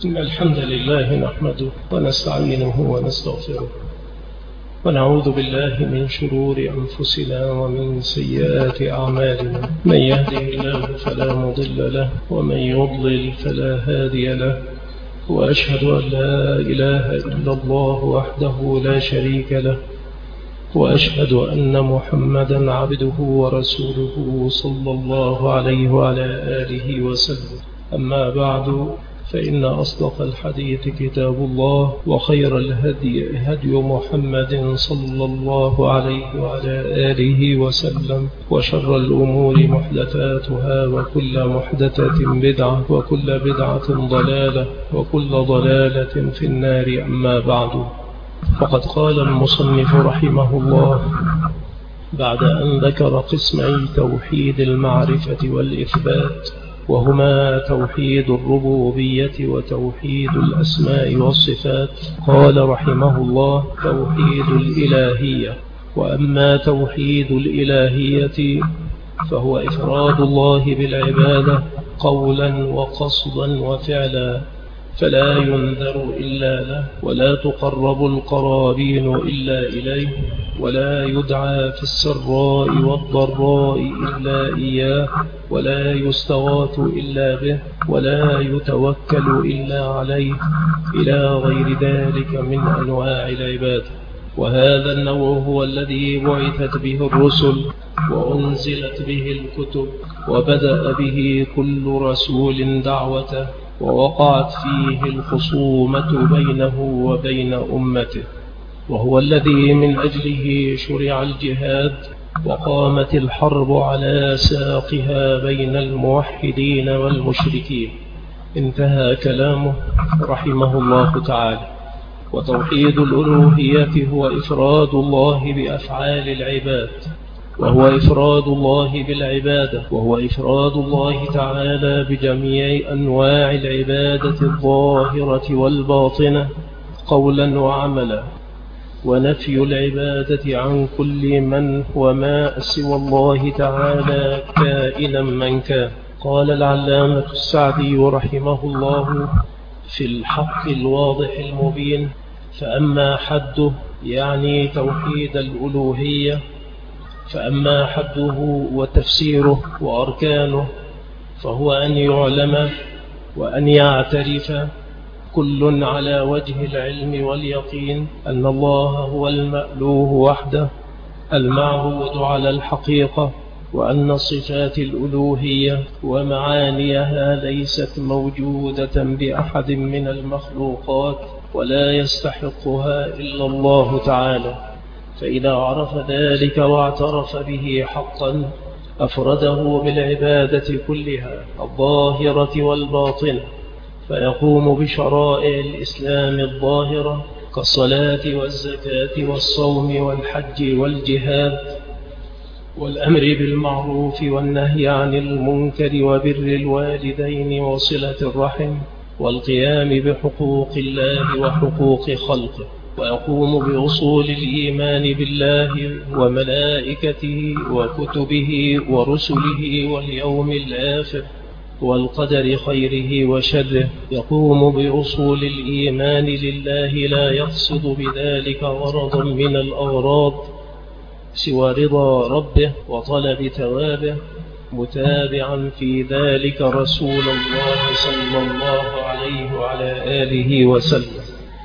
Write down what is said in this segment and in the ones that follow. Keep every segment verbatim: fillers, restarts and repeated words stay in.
إن الحمد لله نحمده ونستعينه ونستغفره ونعوذ بالله من شرور أنفسنا ومن سيئات أعمالنا. من يهده الله فلا مضل له ومن يضلل فلا هادي له، وأشهد أن لا إله إلا الله وحده لا شريك له، وأشهد أن محمدا عبده ورسوله صلى الله عليه وعلى آله وسلم. أما بعد، فإن أصدق الحديث كتاب الله، وخير الهدي هدي محمد صلى الله عليه وعلى آله وسلم، وشر الأمور محدثاتها، وكل محدثة بدعة، وكل بدعة ضلالة، وكل ضلالة في النار. أما بعد، فقد قال المصنف رحمه الله بعد أن ذكر قسمي توحيد المعرفة والإثبات، وهما توحيد الربوبية وتوحيد الأسماء والصفات، قال رحمه الله: توحيد الإلهية. وأما توحيد الإلهية فهو إفراد الله بالعبادة قولا وقصدا وفعلا، فلا ينذر إلا له، ولا تقرب القرابين إلا إليه، ولا يدعى في السراء والضراء إلا إياه، ولا يستغاث إلا به، ولا يتوكل إلا عليه، إلى غير ذلك من أنواع العبادة. وهذا النوع هو الذي بعثت به الرسل وأنزلت به الكتب، وبدأ به كل رسول دعوته، ووقعت فيه الخصومة بينه وبين أمته، وهو الذي من أجله شرع الجهاد، وقامت الحرب على ساقها بين الموحدين والمشركين. انتهى كلامه رحمه الله تعالى. وتوحيد الألوهية هو إفراد الله بأفعال العباد، وهو إفراد الله بالعبادة، وهو إفراد الله تعالى بجميع أنواع العبادة الظاهرة والباطنة قولا وعملا، ونفي العبادة عن كل من وما سوى الله تعالى كائنا من كان. قال العلامة السعدي رحمه الله في الحق الواضح المبين: فأما حده، يعني توحيد الألوهية، فأما حده وتفسيره وأركانه، فهو أن يعلم وأن يعترف كل على وجه العلم واليقين أن الله هو المألوه وحده المعبود على الحقيقة، وأن صفات الألوهية ومعانيها ليست موجودة بأحد من المخلوقات، ولا يستحقها إلا الله تعالى. فإذا عرف ذلك واعترف به حقا، أفرده بالعبادة كلها الظاهرة والباطنة، فيقوم بشرائع الإسلام الظاهرة كالصلاة والزكاة والصوم والحج والجهاد، والأمر بالمعروف والنهي عن المنكر، وبر الوالدين وصلة الرحم، والقيام بحقوق الله وحقوق خلقه. ويقوم بأصول الإيمان بالله وملائكته وكتبه ورسله واليوم الآخر والقدر خيره وشره. يقوم بأصول الإيمان لله، لا يقصد بذلك غرضا من الأغراض سوى رضا ربه وطلب ثوابه، متابعا في ذلك رسول الله صلى الله عليه وعلى آله وسلم.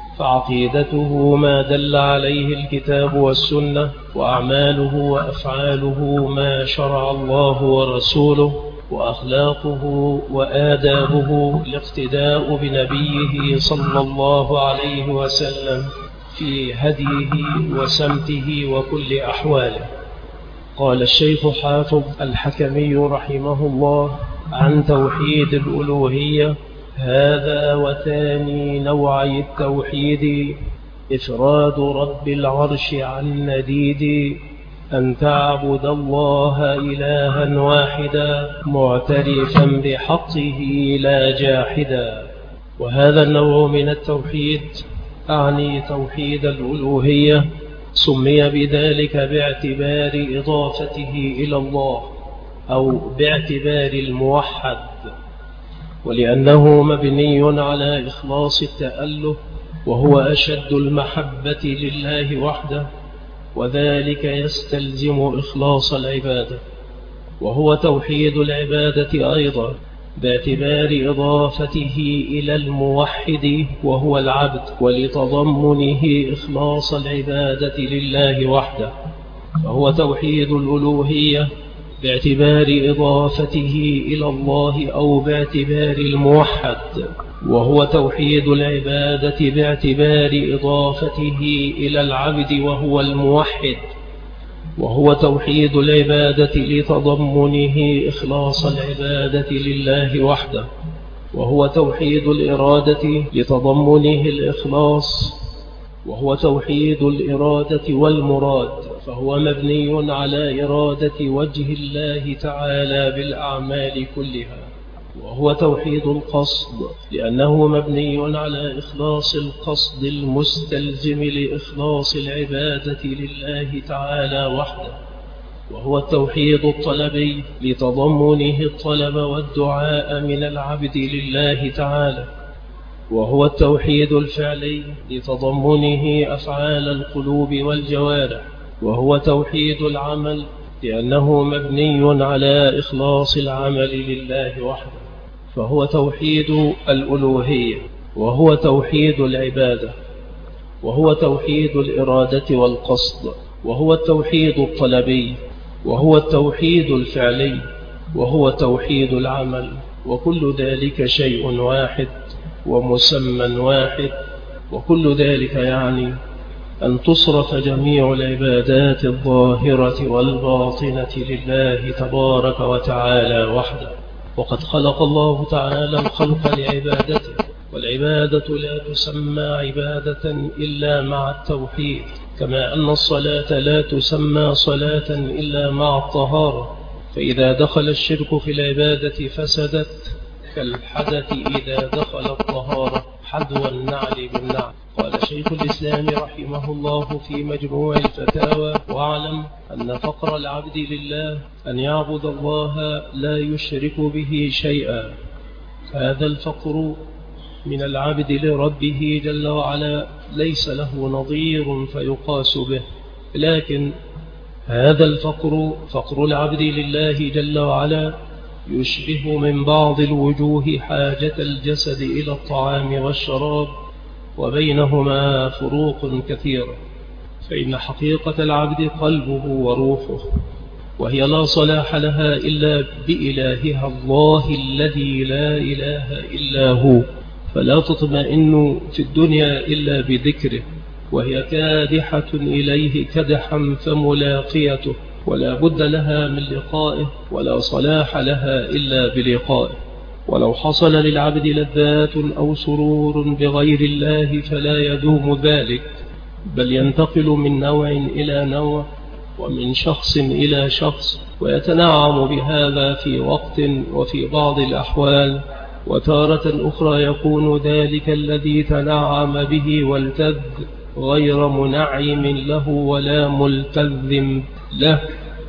فعقيدته ما دل عليه الكتاب والسنة، وأعماله وأفعاله ما شرع الله ورسوله، وأخلاقه وآدابه الاقتداء بنبيه صلى الله عليه وسلم في هديه وسمته وكل أحواله. قال الشيخ حافظ الحكمي رحمه الله عن توحيد الألوهية: هذا وثاني نوعي التوحيد إفراد رب العرش عن نديد، أن تعبد الله إلها واحدا معترفا بحقه لا جاحدا. وهذا النوع من التوحيد، أعني توحيد الألوهية، سمي بذلك باعتبار إضافته إلى الله، أو باعتبار الموحد، ولأنه مبني على إخلاص التأله، وهو أشد المحبة لله وحده، وذلك يستلزم إخلاص العبادة. وهو توحيد العبادة أيضا باعتبار إضافته إلى الموحد وهو العبد، ولتضمنه إخلاص العبادة لله وحده. فهو توحيد الألوهية باعتبار إضافته إلى الله أو باعتبار الموحد، وهو توحيد العبادة باعتبار إضافته إلى العبد وهو الموحد، وهو توحيد العبادة لتضمنه إخلاص العبادة لله وحده. وهو توحيد الإرادة لتضمنه الإخلاص، وهو توحيد الإرادة والمراد، فهو مبني على إرادة وجه الله تعالى بالأعمال كلها. وهو توحيد القصد لأنه مبني على إخلاص القصد المستلزم لإخلاص العبادة لله تعالى وحده. وهو التوحيد الطلبي لتضمنه الطلب والدعاء من العبد لله تعالى. وهو التوحيد الفعلي لتضمنه أفعال القلوب والجوارح. وهو توحيد العمل لأنه مبني على إخلاص العمل لله وحده. فهو توحيد الألوهية، وهو توحيد العبادة، وهو توحيد الإرادة والقصد، وهو التوحيد الطلبي، وهو التوحيد الفعلي، وهو توحيد العمل. وكل ذلك شيء واحد ومسمى واحد، وكل ذلك يعني أن تصرف جميع العبادات الظاهرة والباطنة لله تبارك وتعالى وحده. وقد خلق الله تعالى الخلق لعبادته، والعبادة لا تسمى عبادة إلا مع التوحيد، كما أن الصلاة لا تسمى صلاة إلا مع الطهارة. فإذا دخل الشرك في العبادة فسدت، كالحدث إذا دخل الطهارة حذو النعل بالنعل. قال شيخ الإسلام رحمه الله في مجموع الفتاوى: واعلم أن فقر العبد لله أن يعبد الله لا يشرك به شيئا. هذا الفقر من العبد لربه جل وعلا ليس له نظير فيقاس به، لكن هذا الفقر فقر العبد لله جل وعلا يشبه من بعض الوجوه حاجة الجسد إلى الطعام والشراب، وبينهما فروق كثيرة. فإن حقيقة العبد قلبه وروحه، وهي لا صلاح لها إلا بإلهها الله الذي لا إله إلا هو، فلا تطمئن في الدنيا إلا بذكره، وهي كادحة إليه كدحا فملاقيته، ولا بد لها من لقائه، ولا صلاح لها إلا بلقائه. ولو حصل للعبد لذات أو سرور بغير الله فلا يدوم ذلك، بل ينتقل من نوع إلى نوع، ومن شخص إلى شخص، ويتنعم بهذا في وقت وفي بعض الأحوال، وتارة أخرى يكون ذلك الذي تنعم به والتذ غير منعم له ولا ملتذ له،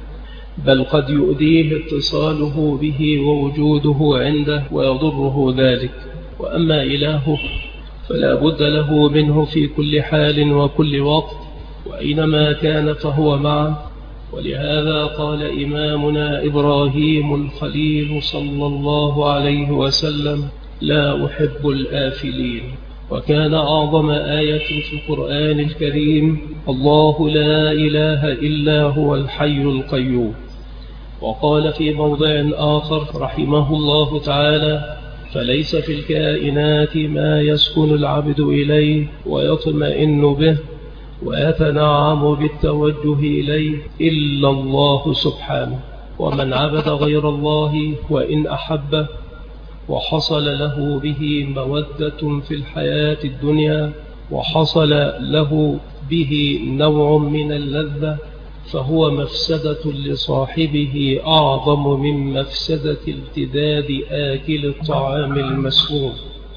بل قد يؤذيه اتصاله به ووجوده عنده ويضره ذلك. وأما إلهه فلا بد له منه في كل حال وكل وقت، وأينما كان فهو معه. ولهذا قال إمامنا إبراهيم الخليل صلى الله عليه وسلم: لا أحب الآفلين. وكان أعظم آية في القرآن الكريم: الله لا إله إلا هو الحي القيوم. وقال في موضع آخر رحمه الله تعالى: فليس في الكائنات ما يسكن العبد إليه ويطمئن به ويتنعم بالتوجه إليه إلا الله سبحانه. ومن عبد غير الله وإن أحبه وحصل له به مودة في الحياة الدنيا، وحصل له به نوع من اللذة، فهو مفسدة لصاحبه أعظم من مفسدة التذاذ آكل الطعام المسموم.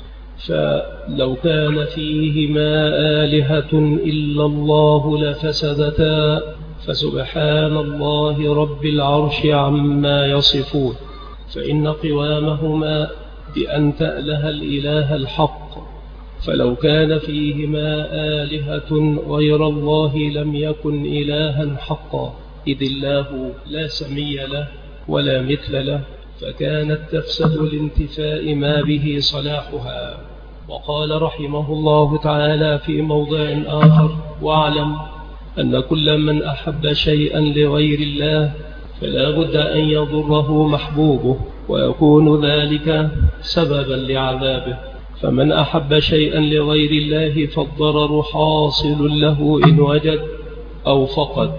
فلو كان فيهما آلهة إلا الله لفسدتا، فسبحان الله رب العرش عما يصفون. فإن قوامهما بأن تأله الإله الحق، فلو كان فيهما آلهة غير الله لم يكن إلها حقا، إذ الله لا سمي له ولا مثل له، فكانت تفسد لانتفاء ما به صلاحها. وقال رحمه الله تعالى في موضع آخر: واعلم أن كل من أحب شيئا لغير الله فلا بد أن يضره محبوبه، ويكون ذلك سببا لعذابه. فمن أحب شيئا لغير الله فالضرر حاصل له إن وجد أو فقد،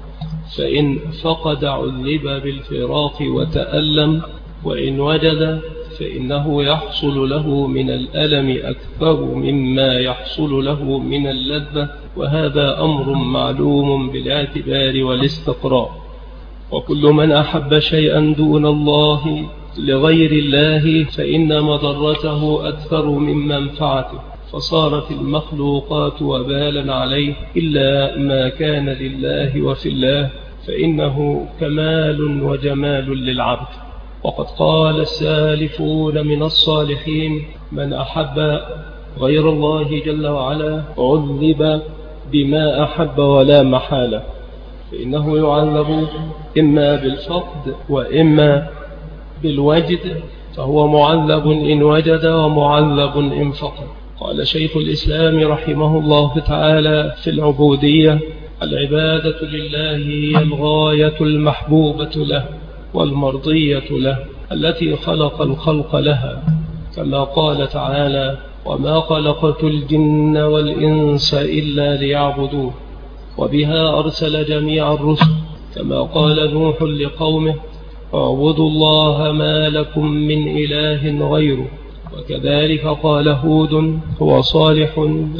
فإن فقد عذب بالفراق وتألم، وإن وجد فإنه يحصل له من الألم أكثر مما يحصل له من اللذة، وهذا أمر معلوم بالاعتبار والاستقراء. وكل من أحب شيئا دون الله لغير الله فإن مضرته أكثر من منفعته، فصارت المخلوقات وبالا عليه إلا ما كان لله وفي الله، فإنه كمال وجمال للعبد. وقد قال السالفون من الصالحين: من أحب غير الله جل وعلا عذب بما أحب ولا محالة، فإنه يعذب إما بالفقد وإما بالوجد، فهو معذب إن وجد ومعذب إن فقد. قال شيخ الإسلام رحمه الله تعالى في العبودية: العبادة لله هي الغاية المحبوبة له والمرضية له التي خلق الخلق لها، كما قال تعالى: وما خلقت الجن والإنس إلا ليعبدون. وبها أرسل جميع الرسل، كما قال نوح لقومه: اعبدوا الله ما لكم من إله غيره. وكذلك قال هود وصالح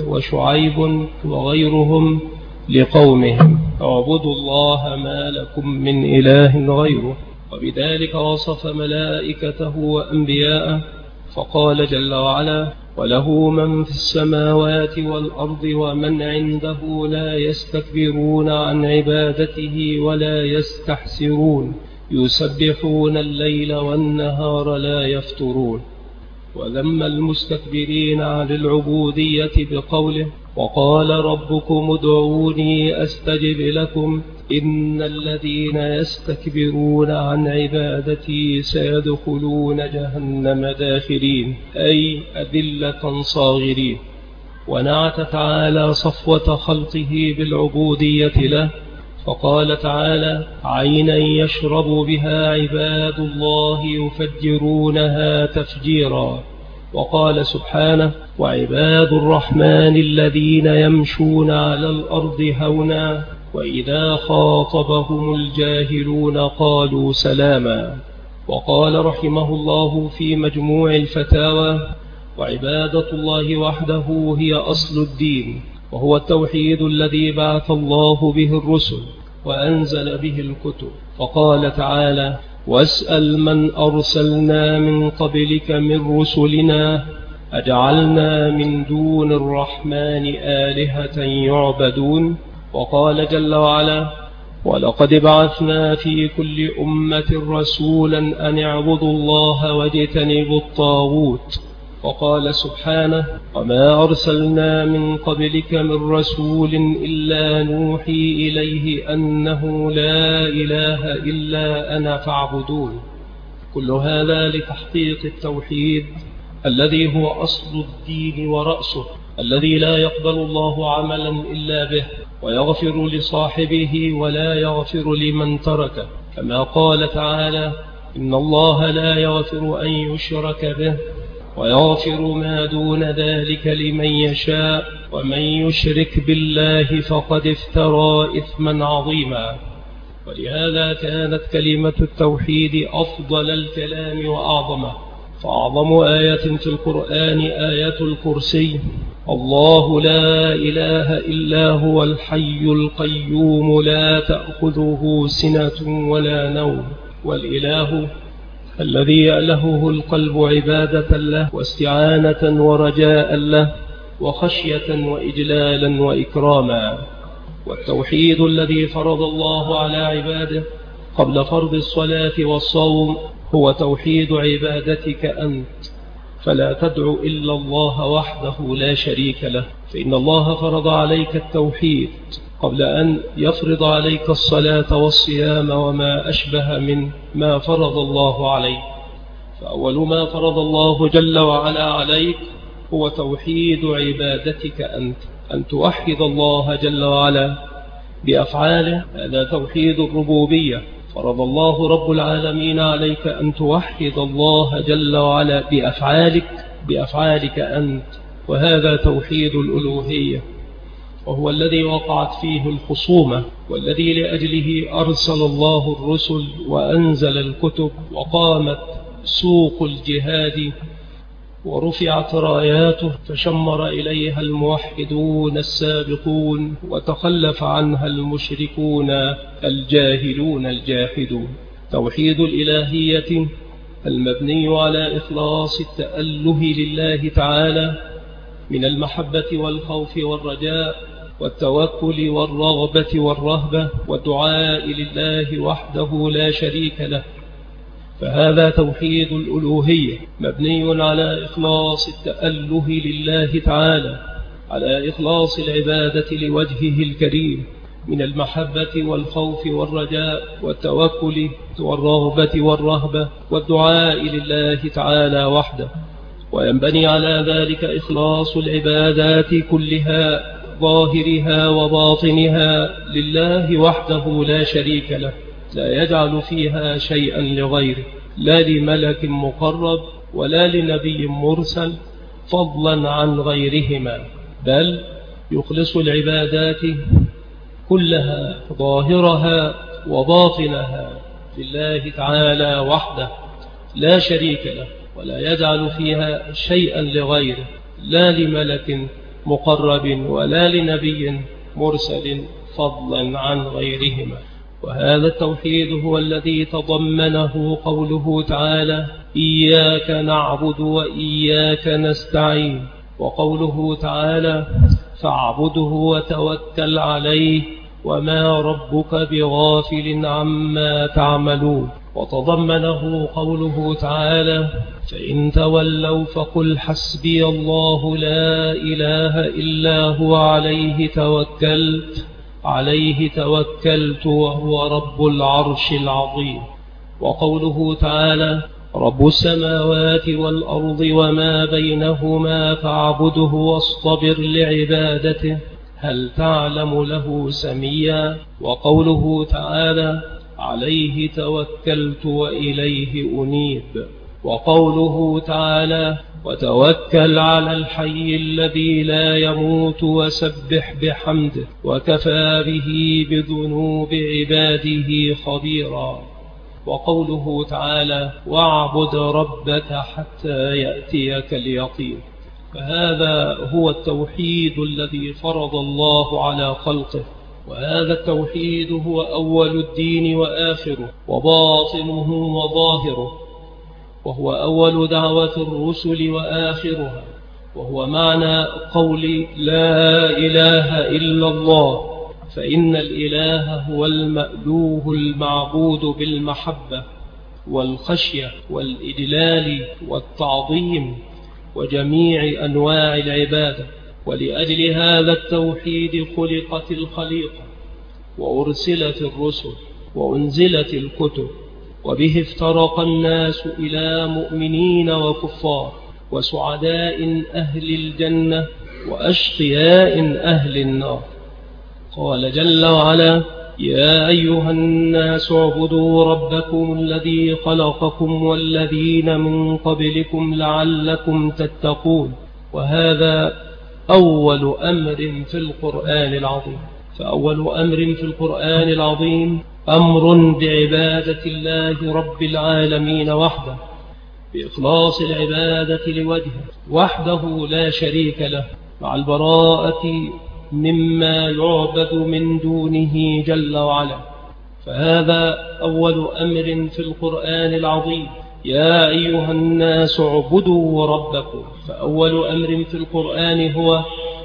وشعيب وغيرهم لقومهم: اعبدوا الله ما لكم من إله غيره. وبذلك وصف ملائكته وأنبياءه، فقال جل وعلا: وله من في السماوات والأرض ومن عنده لا يستكبرون عن عبادته ولا يستحسرون يسبحون الليل والنهار لا يفترون. وذم المستكبرين عن العبودية بقوله: وقال ربكم ادعوني أستجب لكم إن الذين يستكبرون عن عبادتي سيدخلون جهنم داخرين، أي أذلة صاغرين. ونعت تعالى صفوة خلقه بالعبودية له، فقال تعالى: عينا يشرب بها عباد الله يفجرونها تفجيرا. وقال سبحانه: وعباد الرحمن الذين يمشون على الأرض هونا وإذا خاطبهم الجاهلون قالوا سلاما. وقال رحمه الله في مجموع الفتاوى: وعبادة الله وحده هي أصل الدين، وهو التوحيد الذي بعث الله به الرسل وأنزل به الكتب. فقال تعالى: واسأل من أرسلنا من قبلك من رسلنا أجعلنا من دون الرحمن آلهة يعبدون. وقال جل وعلا: ولقد بعثنا في كل أمة رسولا أن اعبدوا الله واجتنبوا الطاغوت. وقال سبحانه: وما أرسلنا من قبلك من رسول إلا نوحي إليه أنه لا إله إلا أنا فاعبدون. كل هذا لتحقيق التوحيد الذي هو أصل الدين ورأسه، الذي لا يقبل الله عملا إلا به، ويغفر لصاحبه ولا يغفر لمن تركه، كما قال تعالى: إن الله لا يغفر أن يشرك به ويغفر ما دون ذلك لمن يشاء، ومن يشرك بالله فقد افترى إثما عظيما. ولهذا كانت كلمة التوحيد أفضل الكلام وأعظمه، فأعظم آية في القرآن آية الكرسي: الله لا إله إلا هو الحي القيوم لا تأخذه سنة ولا نوم. والإله الذي يألهه القلب عبادة له واستعانة ورجاء له وخشية وإجلالا وإكراما. والتوحيد الذي فرض الله على عباده قبل فرض الصلاة والصوم هو توحيد عبادتك أنت، فلا تدع إلا الله وحده لا شريك له، فإن الله فرض عليك التوحيد قبل أن يفرض عليك الصلاة والصيام وما أشبه من ما فرض الله عليك. فأول ما فرض الله جل وعلا عليك هو توحيد عبادتك أنت، أن توحد الله جل وعلا بأفعاله، هذا توحيد الربوبية. فرض الله رب العالمين عليك أن توحد الله جل وعلا بأفعالك بأفعالك أنت، وهذا توحيد الألوهية، وهو الذي وقعت فيه الخصومة، والذي لأجله أرسل الله الرسل وأنزل الكتب، وقامت سوق الجهاد ورفعت راياته فشمر إليها الموحدون السابقون، وتخلف عنها المشركون الجاهلون الجاحدون. توحيد الإلهية المبني على إخلاص التأله لله تعالى من المحبة والخوف والرجاء والتوكل والرغبة والرهبة والدعاء لله وحده لا شريك له، فهذا توحيد الألوهية مبني على إخلاص التأله لله تعالى، على إخلاص العبادة لوجهه الكريم من المحبة والخوف والرجاء والتوكل والرغبة والرهبة والدعاء لله تعالى وحده. وينبني على ذلك إخلاص العبادات كلها ظاهرها وباطنها لله وحده لا شريك له، لا يجعل فيها شيئا لغيره، لا لملك مقرب ولا لنبي مرسل فضلا عن غيرهما، بل يخلص العبادات كلها ظاهرها وباطنها لله تعالى وحده لا شريك له، ولا يجعل فيها شيئا لغيره، لا لملك مقرب ولا لنبي مرسل فضلا عن غيرهما. وهذا التوحيد هو الذي تضمنه قوله تعالى: إياك نعبد وإياك نستعين، وقوله تعالى: فاعبده وتوكل عليه وما ربك بغافل عما تعملون. وتضمنه قوله تعالى: فإن تولوا فقل حسبي الله لا إله إلا هو عليه توكلت عليه توكلت وهو رب العرش العظيم. وقوله تعالى: رب السماوات والأرض وما بينهما فاعبده واصطبر لعبادته هل تعلم له سميا. وقوله تعالى: عليه توكلت وإليه أنيب. وقوله تعالى: وتوكل على الحي الذي لا يموت وسبح بحمده وكفى به بذنوب عباده خبيرا. وقوله تعالى: واعبد ربك حتى يأتيك اليقين. فهذا هو التوحيد الذي فرض الله على خلقه، وهذا التوحيد هو أول الدين وآخره وباطنه وظاهره، وهو أول دعوة الرسل وآخرها، وهو معنى قول لا إله إلا الله، فإن الإله هو المألوه المعبود بالمحبة والخشية والإجلال والتعظيم وجميع أنواع العبادة. ولأجل هذا التوحيد خلقت الخليقة وأرسلت الرسل وأنزلت الكتب، وبه افترق الناس إلى مؤمنين وكفار وسعداء أهل الجنة وأشقياء أهل النار. قال جل وعلا: يا أيها الناس اعبدوا ربكم الذي خلقكم والذين من قبلكم لعلكم تتقون. وهذا أول أمر في القرآن العظيم. فأول أمر في القرآن العظيم أمر بعبادة الله رب العالمين وحده، بإخلاص العبادة لوجهه وحده لا شريك له، مع البراءة مما يعبد من دونه جل وعلا. فهذا أول أمر في القرآن العظيم: يا أيها الناس اعبدوا ربكم. فأول أمر في القرآن هو: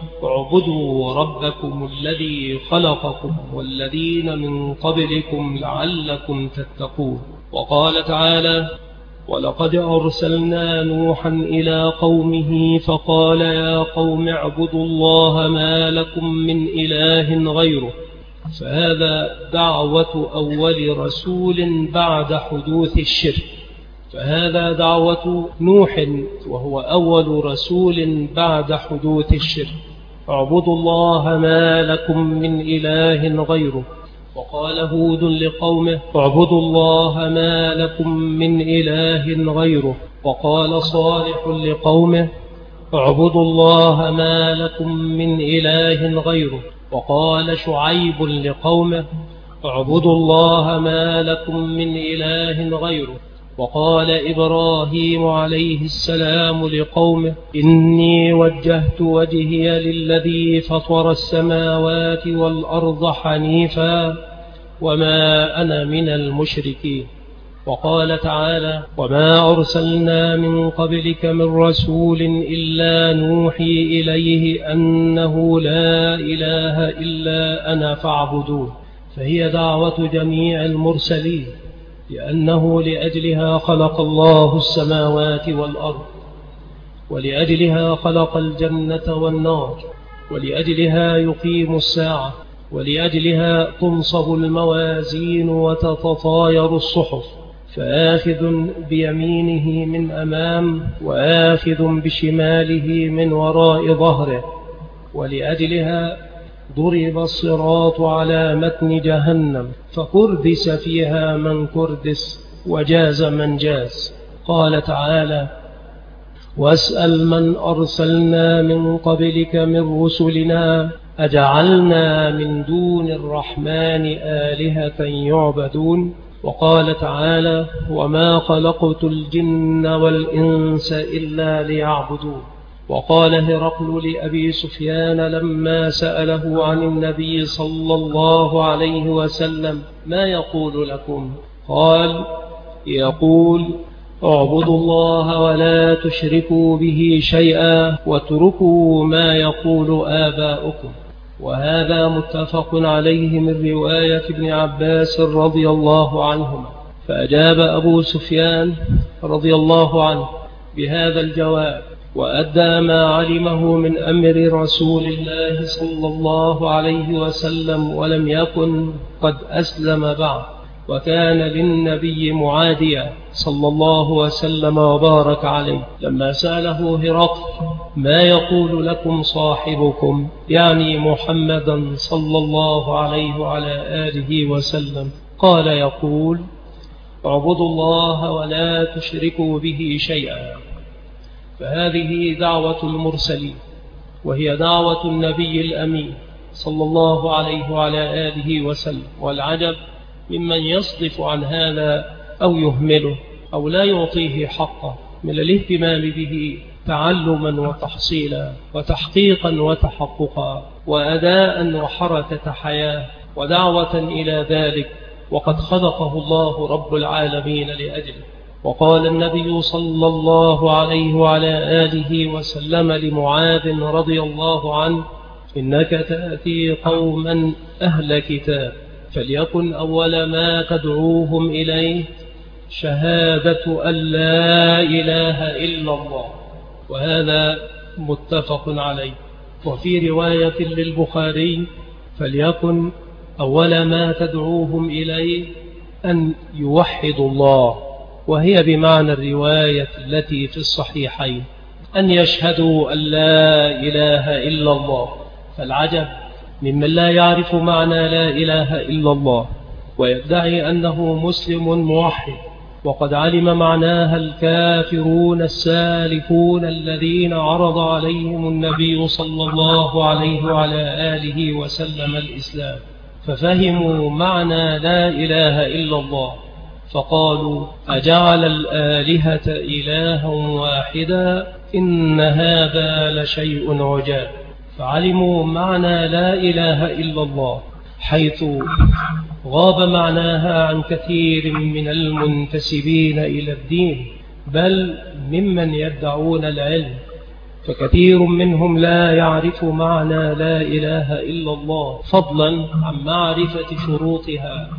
اعبدوا ربكم الذي خلقكم والذين من قبلكم لعلكم تتقون. وقال تعالى: ولقد أرسلنا نوحا إلى قومه فقال يا قوم اعبدوا الله ما لكم من إله غيره. فهذا دعوة أول رسول بعد حدوث الشرك، فهذا دعوة نوح وهو أول رسول بعد حدوث الشرك، اعبدوا الله ما لكم من إله غيره. وقال هود لقومه اعبدوا الله ما لكم من إله غيره. وقال صالح لقومه اعبدوا الله ما لكم من إله غيره. وقال شعيب لقومه اعبدوا الله ما لكم من إله غيره. وقال إبراهيم عليه السلام لقومه إني وجهت وجهي للذي فطر السماوات والأرض حنيفا وما أنا من المشركين. وقال تعالى وما أرسلنا من قبلك من رسول إلا نوحي إليه أنه لا إله إلا أنا فاعبدون. فهي دعوة جميع المرسلين، لأنه لأجلها خلق الله السماوات والأرض، ولأجلها خلق الجنة والنار، ولأجلها يقيم الساعة، ولأجلها تنصب الموازين وتتطاير الصحف، فآخذ بيمينه من أمام وآخذ بشماله من وراء ظهره. ولأجلها ضرب الصراط على متن جهنم فكردس فيها من كردس وجاز من جاز. قال تعالى واسأل من أرسلنا من قبلك من رسلنا أجعلنا من دون الرحمن آلهة يعبدون. وقال تعالى وما خلقت الجن والإنس إلا ليعبدون. وقال هرقل لأبي سفيان لما سأله عن النبي صلى الله عليه وسلم ما يقول لكم؟ قال يقول اعبدوا الله ولا تشركوا به شيئا واتركوا ما يقول آباؤكم. وهذا متفق عليه من رواية ابن عباس رضي الله عنهما. فأجاب أبو سفيان رضي الله عنه بهذا الجواب وأدى ما علمه من أمر رسول الله صلى الله عليه وسلم، ولم يكن قد أسلم بعد، وكان للنبي معاديا صلى الله وسلم وبارك عليه. لما سأله هرقل ما يقول لكم صاحبكم، يعني محمدا صلى الله عليه وعلى آله وسلم، قال يقول اعبدوا الله ولا تشركوا به شيئا. فهذه دعوة المرسلين، وهي دعوة النبي الأمين صلى الله عليه وعلى آله وسلم. والعجب ممن يصدف عن هذا أو يهمله أو لا يعطيه حقه من الاهتمام به تعلما وتحصيلا وتحقيقا وتحققا وأداء وحركة حياة ودعوة إلى ذلك، وقد خلقه الله رب العالمين لأجله. وقال النبي صلى الله عليه وعلى آله وسلم لمعاذ رضي الله عنه إنك تأتي قوما أهل كتاب فليكن أول ما تدعوهم إليه شهادة أن لا إله إلا الله. وهذا متفق عليه. وفي رواية للبخاري فليكن أول ما تدعوهم إليه أن يوحدوا الله، وهي بمعنى الرواية التي في الصحيحين أن يشهدوا أن لا إله إلا الله. فالعجب ممن لا يعرف معنى لا إله إلا الله ويدعي أنه مسلم موحد، وقد علم معناها الكافرون السالفون الذين عرض عليهم النبي صلى الله عليه وعلى آله وسلم الإسلام، ففهموا معنى لا إله إلا الله فقالوا أجعل الآلهة إلها واحدا إن هذا لشيء عجاب. فعلموا معنى لا إله إلا الله، حيث غاب معناها عن كثير من المنتسبين إلى الدين، بل ممن يدعون العلم، فكثير منهم لا يعرف معنى لا إله إلا الله، فضلا عن معرفة شروطها،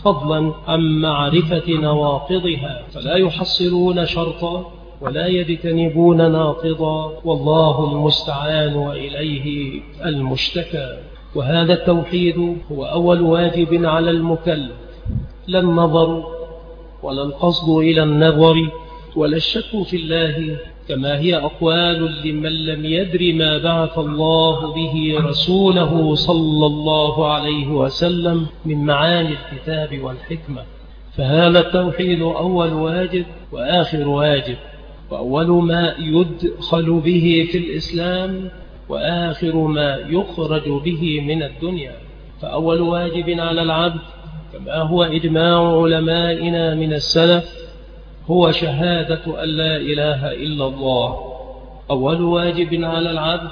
فضلا عن معرفة نواقضها، فلا يحصلون شرطا ولا يجتنبون ناقضا، والله المستعان وإليه المشتكى. وهذا التوحيد هو أول واجب على المكلف، لا النظر ولا القصد إلى النظر ولا الشك في الله، كما هي أقوال لمن لم يدر ما بعث الله به رسوله صلى الله عليه وسلم من معاني الكتاب والحكمة. فهذا التوحيد أول واجب وآخر واجب، وأول ما يدخل به في الإسلام وآخر ما يخرج به من الدنيا. فأول واجب على العبد كما هو إجماع علمائنا من السلف هو شهادة أن لا إله إلا الله. أول واجب على العبد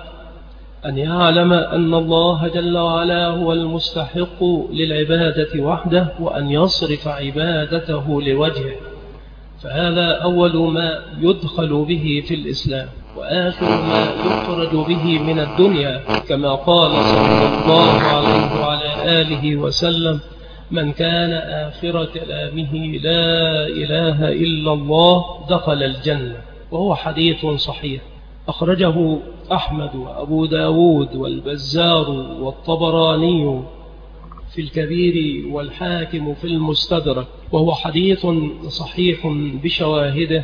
أن يعلم أن الله جل وعلا هو المستحق للعبادة وحده، وأن يصرف عبادته لوجهه. فهذا أول ما يدخل به في الإسلام وآخر ما يخرج به من الدنيا، كما قال صلى الله عليه وعلى آله وسلم: من كان آخر كلامه لا إله إلا الله دخل الجنة. وهو حديث صحيح أخرجه أحمد وأبو داود والبزار والطبراني في الكبير والحاكم في المستدرك، وهو حديث صحيح بشواهده،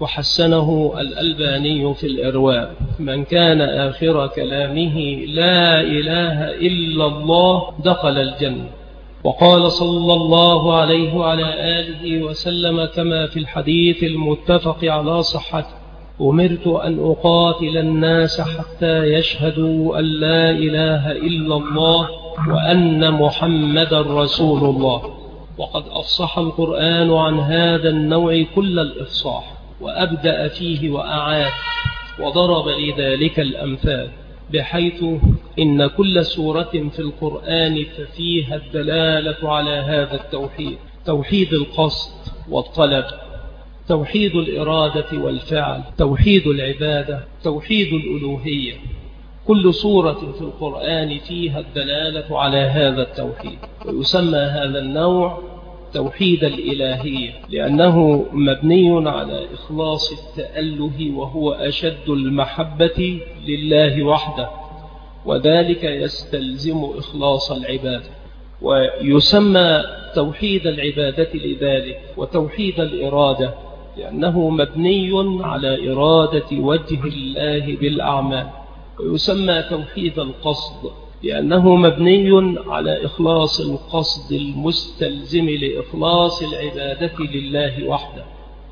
وحسنه الألباني في الإرواء: من كان آخر كلامه لا إله إلا الله دخل الجنة. وقال صلى الله عليه وعلى آله وسلم كما في الحديث المتفق على صحته: أمرت أن أقاتل الناس حتى يشهدوا أن لا إله إلا الله وأن محمد رسول الله. وقد أفصح القرآن عن هذا النوع كل الإفصاح، وأبدأ فيه وأعاد، وضرب لذلك الأمثال، بحيث إن كل سورة في القرآن ففيها الدلالة على هذا التوحيد: توحيد القصد والطلب، توحيد الإرادة والفعل، توحيد العبادة، توحيد الألوهية. كل سورة في القرآن فيها الدلالة على هذا التوحيد. ويسمى هذا النوع توحيد الإلهية، لأنه مبني على إخلاص التأله، وهو أشد المحبة لله وحده، وذلك يستلزم إخلاص العبادة. ويسمى توحيد العبادة لذلك، وتوحيد الإرادة لأنه مبني على إرادة وجه الله بالأعمال. ويسمى توحيد القصد لأنه مبني على إخلاص القصد المستلزم لإخلاص العبادة لله وحده.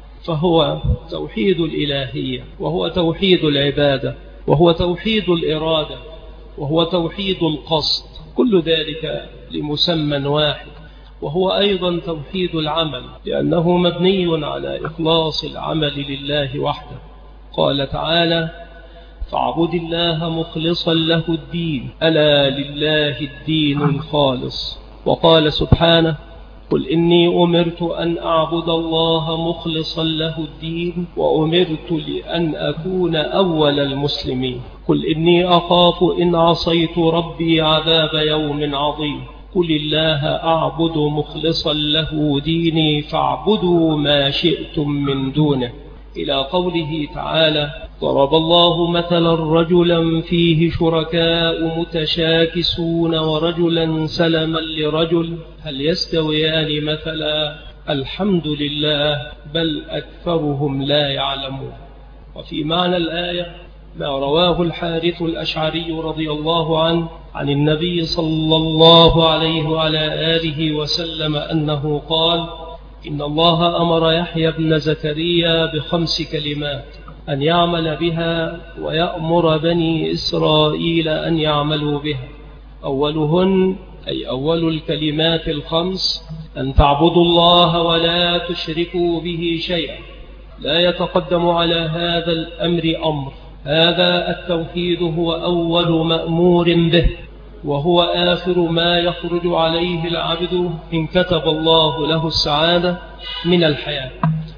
فهو توحيد الإلهية، وهو توحيد العبادة، وهو توحيد الإرادة، وهو توحيد القصد، كل ذلك لمسمى واحد. وهو أيضا توحيد العمل لأنه مبني على إخلاص العمل لله وحده. قال تعالى: فاعبد الله مخلصا له الدين، ألا لله الدين الخالص. وقال سبحانه: قل إني أمرت أن أعبد الله مخلصا له الدين وأمرت لأن أكون أول المسلمين. قل إني أخاف إن عصيت ربي عذاب يوم عظيم. قل الله أعبد مخلصا له ديني فاعبدوا ما شئتم من دونه، إلى قوله تعالى: ضرب الله مثلا رجلا فيه شركاء متشاكسون ورجلا سلما لرجل هل يستويان مثلا الحمد لله بل أكثرهم لا يعلمون. وفي معنى الآية ما رواه الحارث الأشعري رضي الله عنه عن النبي صلى الله عليه وعلى آله وسلم أنه قال: إن الله أمر يحيى بن زكريا بخمس كلمات أن يعمل بها ويأمر بني إسرائيل أن يعملوا بها. أولهن أي أول الكلمات الخمس أن تعبدوا الله ولا تشركوا به شيئا. لا يتقدم على هذا الأمر أمر. هذا التوحيد هو أول مأمور به، وهو آخر ما يخرج عليه العبد إن كتب الله له السعادة من الحياة.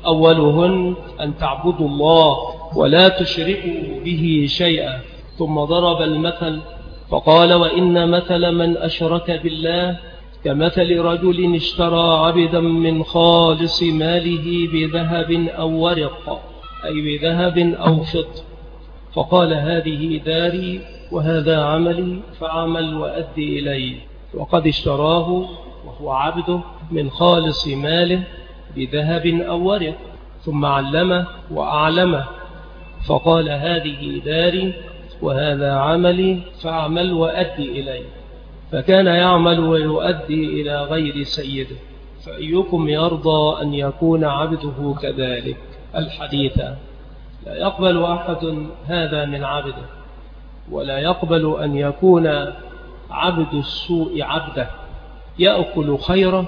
أولهن أن تعبدوا الله ولا تشركوا به شيئا. ثم ضرب المثل فقال: وإن مثل من أشرك بالله كمثل رجل اشترى عبدا من خالص ماله بذهب أو ورق، أي بذهب أو فضة، فقال هذه داري وهذا عملي فعمل وأدي إليه، وقد اشتراه وهو عبده من خالص ماله بذهب أو ورق، ثم علمه وأعلمه فقال هذه داري وهذا عملي فعمل وأدي إليه، فكان يعمل ويؤدي إلى غير سيده، فأيكم يرضى أن يكون عبده كذلك؟ الحديث لا يقبل أحد هذا من عبده، ولا يقبل أن يكون عبد السوء عبده، يأكل خيره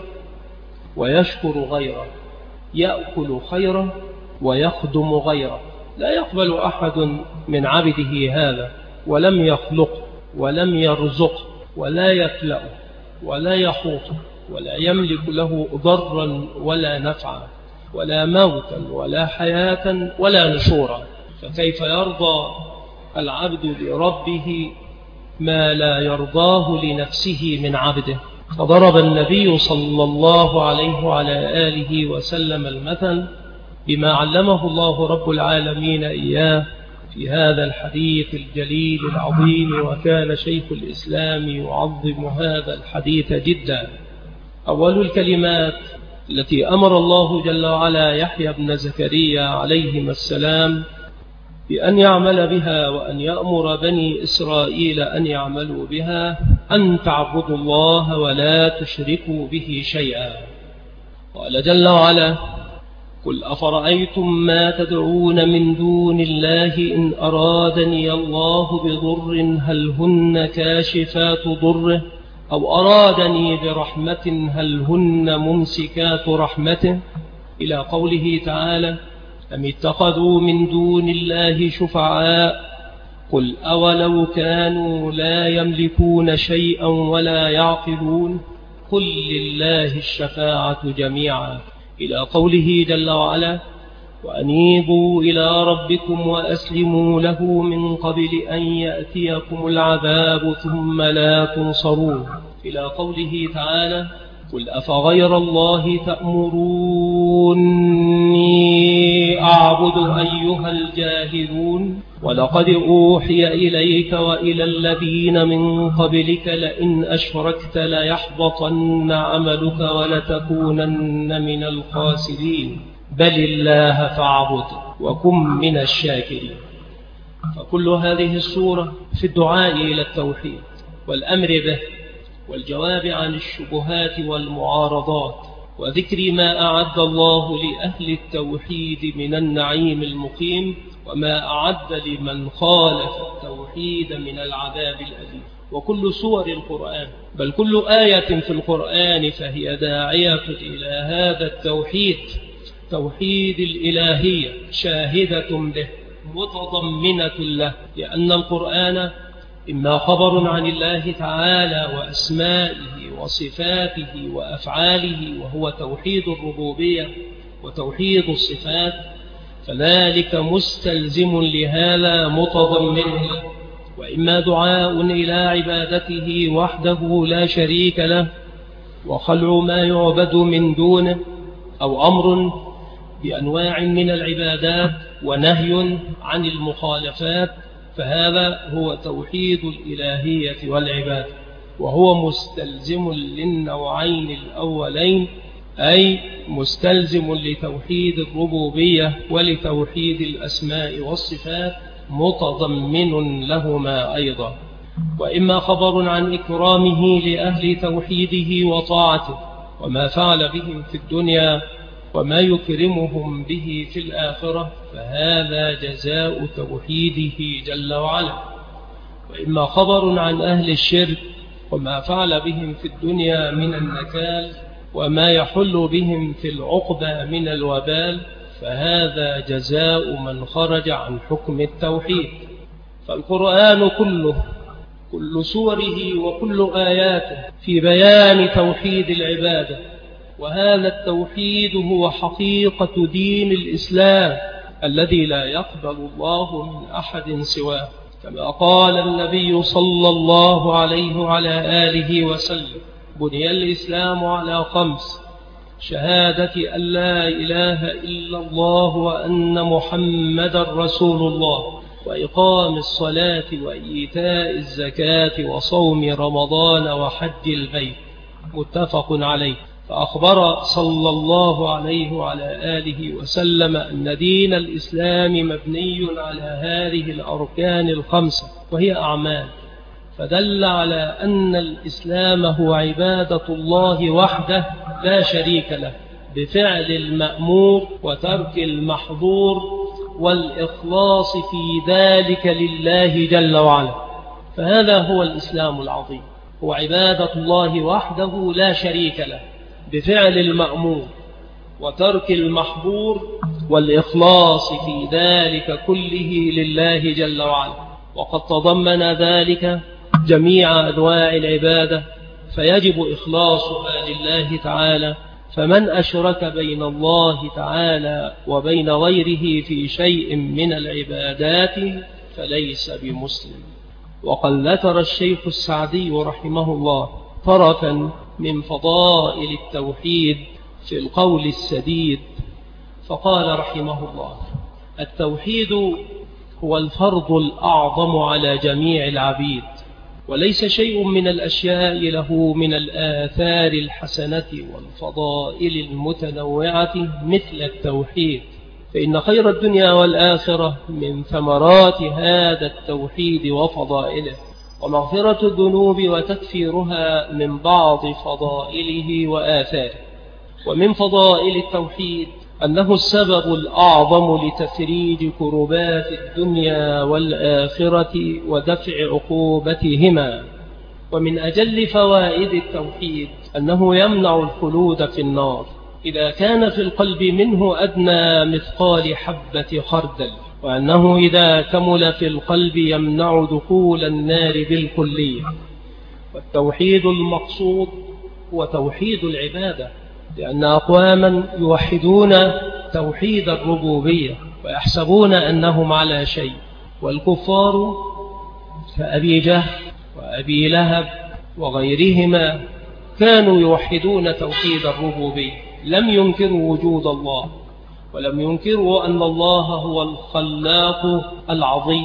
ويشكر غيره، يأكل خيره ويخدم غيره. لا يقبل أحد من عبده هذا، ولم يخلق ولم يرزق ولا يكلأ ولا يحوط ولا يملك له ضرا ولا نفعا ولا موتا ولا حياة ولا نشورا، فكيف يرضى العبد لربه ما لا يرضاه لنفسه من عبده؟ فضرب النبي صلى الله عليه وعلى آله وسلم المثل بما علمه الله رب العالمين إياه في هذا الحديث الجليل العظيم، وكان شيخ الإسلام يعظم هذا الحديث جدا. أول الكلمات التي أمر الله جل وعلا يحيى بن زكريا عليهما السلام بأن يعمل بها وأن يأمر بني إسرائيل أن يعملوا بها أن تعبدوا الله ولا تشركوا به شيئا. قال جل وعلا: قل أفرأيتم ما تدعون من دون الله إن أرادني الله بضر هل هن كاشفات ضره أو أرادني برحمة هل هن ممسكات رحمته، إلى قوله تعالى: أم اتخذوا من دون الله شفعاء قل أولو كانوا لا يملكون شيئا ولا يعقلون قل لله الشفاعة جميعا، إلى قوله جل وعلا: وأنيبوا إلى ربكم وأسلموا له من قبل أن يأتيكم العذاب ثم لا تنصرون، إلى قوله تعالى: قل أفغير الله تأمروني أعبد أيها الجاهلون ولقد أوحي إليك وإلى الذين من قبلك لئن أشركت ليحبطن عملك ولتكونن من الخاسرين بل الله فاعبد وكن من الشاكرين. فكل هذه السورة في الدعاء إلى التوحيد والأمر به والجواب عن الشبهات والمعارضات وذكر ما أعد الله لأهل التوحيد من النعيم المقيم وما أعد لمن خالف التوحيد من العذاب الأليم. وكل سور القرآن بل كل آية في القرآن فهي داعية إلى هذا التوحيد، توحيد الإلهية، شاهدة به متضمنة له، لأن القرآن إما خبر عن الله تعالى وأسمائه وصفاته وأفعاله وهو توحيد الربوبية وتوحيد الصفات، فذلك مستلزم لهذا متضمن، وإما دعاء إلى عبادته وحده لا شريك له وخلع ما يعبد من دونه، أو أمر بأنواع من العبادات ونهي عن المخالفات، فهذا هو توحيد الإلهية والعبادة، وهو مستلزم للنوعين الأولين، أي مستلزم لتوحيد الربوبية ولتوحيد الأسماء والصفات، متضمن لهما أيضا. وإما خبر عن إكرامه لأهل توحيده وطاعته وما فعل بهم في الدنيا وما يكرمهم به في الآخرة، فهذا جزاء توحيده جل وعلا. وإما خبر عن أهل الشرك وما فعل بهم في الدنيا من النكال وما يحل بهم في العقبى من الوبال، فهذا جزاء من خرج عن حكم التوحيد. فالقرآن كله كل سوره وكل آياته في بيان توحيد العبادة، وهذا التوحيد هو حقيقة دين الإسلام الذي لا يقبل الله من أحد سواه، كما قال النبي صلى الله عليه وعلى آله وسلم: بني الإسلام على خمس: شهادة أن لا إله إلا الله وأن محمد رسول الله، وإقام الصلاة وإيتاء الزكاة وصوم رمضان وحج البيت، متفق عليه. فأخبر صلى الله عليه وعلى آله وسلم أن دين الإسلام مبني على هذه الأركان الخمسة، وهي أعمال، فدل على أن الإسلام هو عبادة الله وحده لا شريك له، بفعل المأمور وترك المحظور، والإخلاص في ذلك لله جل وعلا. فهذا هو الإسلام العظيم، هو عبادة الله وحده لا شريك له، بفعل المأمور وترك المحظور، والإخلاص في ذلك كله لله جل وعلا. وقد تضمن ذلك جميع أنواع العبادة، فيجب إخلاصها لله تعالى. فمن أشرك بين الله تعالى وبين غيره في شيء من العبادات فليس بمسلم. وقد ذكر الشيخ السعدي رحمه الله طرفا من فضائل التوحيد في القول السديد، فقال رحمه الله: التوحيد هو الفرض الأعظم على جميع العبيد، وليس شيء من الأشياء له من الآثار الحسنة والفضائل المتنوعة مثل التوحيد، فإن خير الدنيا والآخرة من ثمرات هذا التوحيد وفضائله، ومغفرة الذنوب وتكفيرها من بعض فضائله وآثاره. ومن فضائل التوحيد أنه السبب الأعظم لتفريج كربات الدنيا والآخرة ودفع عقوبتهما. ومن أجل فوائد التوحيد أنه يمنع الخلود في النار إذا كان في القلب منه أدنى مثقال حبة خردل، وأنه إذا كمل في القلب يمنع دخول النار بالكلية. والتوحيد المقصود هو توحيد العبادة، لأن أقواما يوحدون توحيد الربوبية ويحسبون أنهم على شيء، والكفار كأبي جهل وأبي لهب وغيرهما كانوا يوحدون توحيد الربوبية، لم ينكروا وجود الله، ولم ينكروا أن الله هو الخلاق العظيم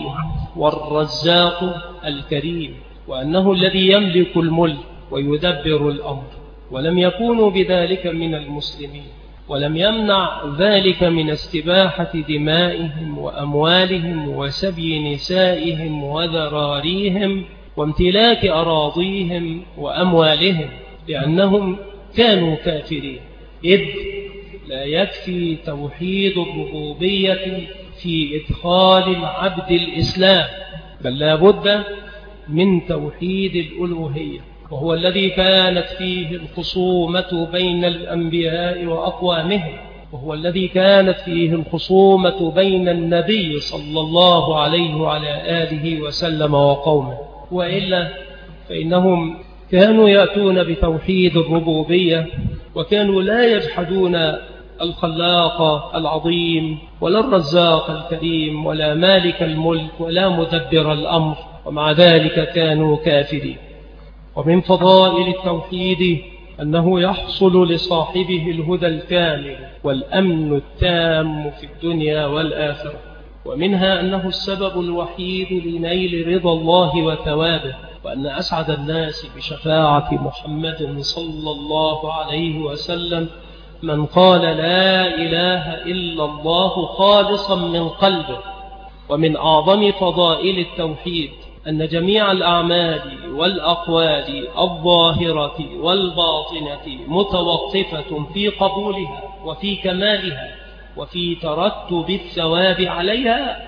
والرزاق الكريم، وأنه الذي يملك الملك ويدبر الأمر، ولم يكونوا بذلك من المسلمين. ولم يمنع ذلك من استباحة دمائهم وأموالهم وسبي نسائهم وذراريهم وامتلاك أراضيهم وأموالهم، لأنهم كانوا كافرين، إذ لا يكفي توحيد الربوبية في إدخال العبد الإسلام، بل لا بد من توحيد الألوهية، وهو الذي كانت فيه الخصومة بين الأنبياء وأقوامهم، وهو الذي كانت فيه الخصومة بين النبي صلى الله عليه وعلى آله وسلم وقومه. وإلا فإنهم كانوا يأتون بتوحيد الربوبية، وكانوا لا يجحدون الخلاق العظيم ولا الرزاق الكريم ولا مالك الملك ولا مدبر الأمر، ومع ذلك كانوا كافرين. ومن فضائل التوحيد أنه يحصل لصاحبه الهدى الكامل والأمن التام في الدنيا والآخرة، ومنها أنه السبب الوحيد لنيل رضا الله وثوابه، وأن أسعد الناس بشفاعة محمد صلى الله عليه وسلم من قال لا إله إلا الله خالصا من قلبه. ومن أعظم فضائل التوحيد أن جميع الأعمال والأقوال الظاهرة والباطنة متوقفة في قبولها وفي كمالها وفي ترتب الثواب عليها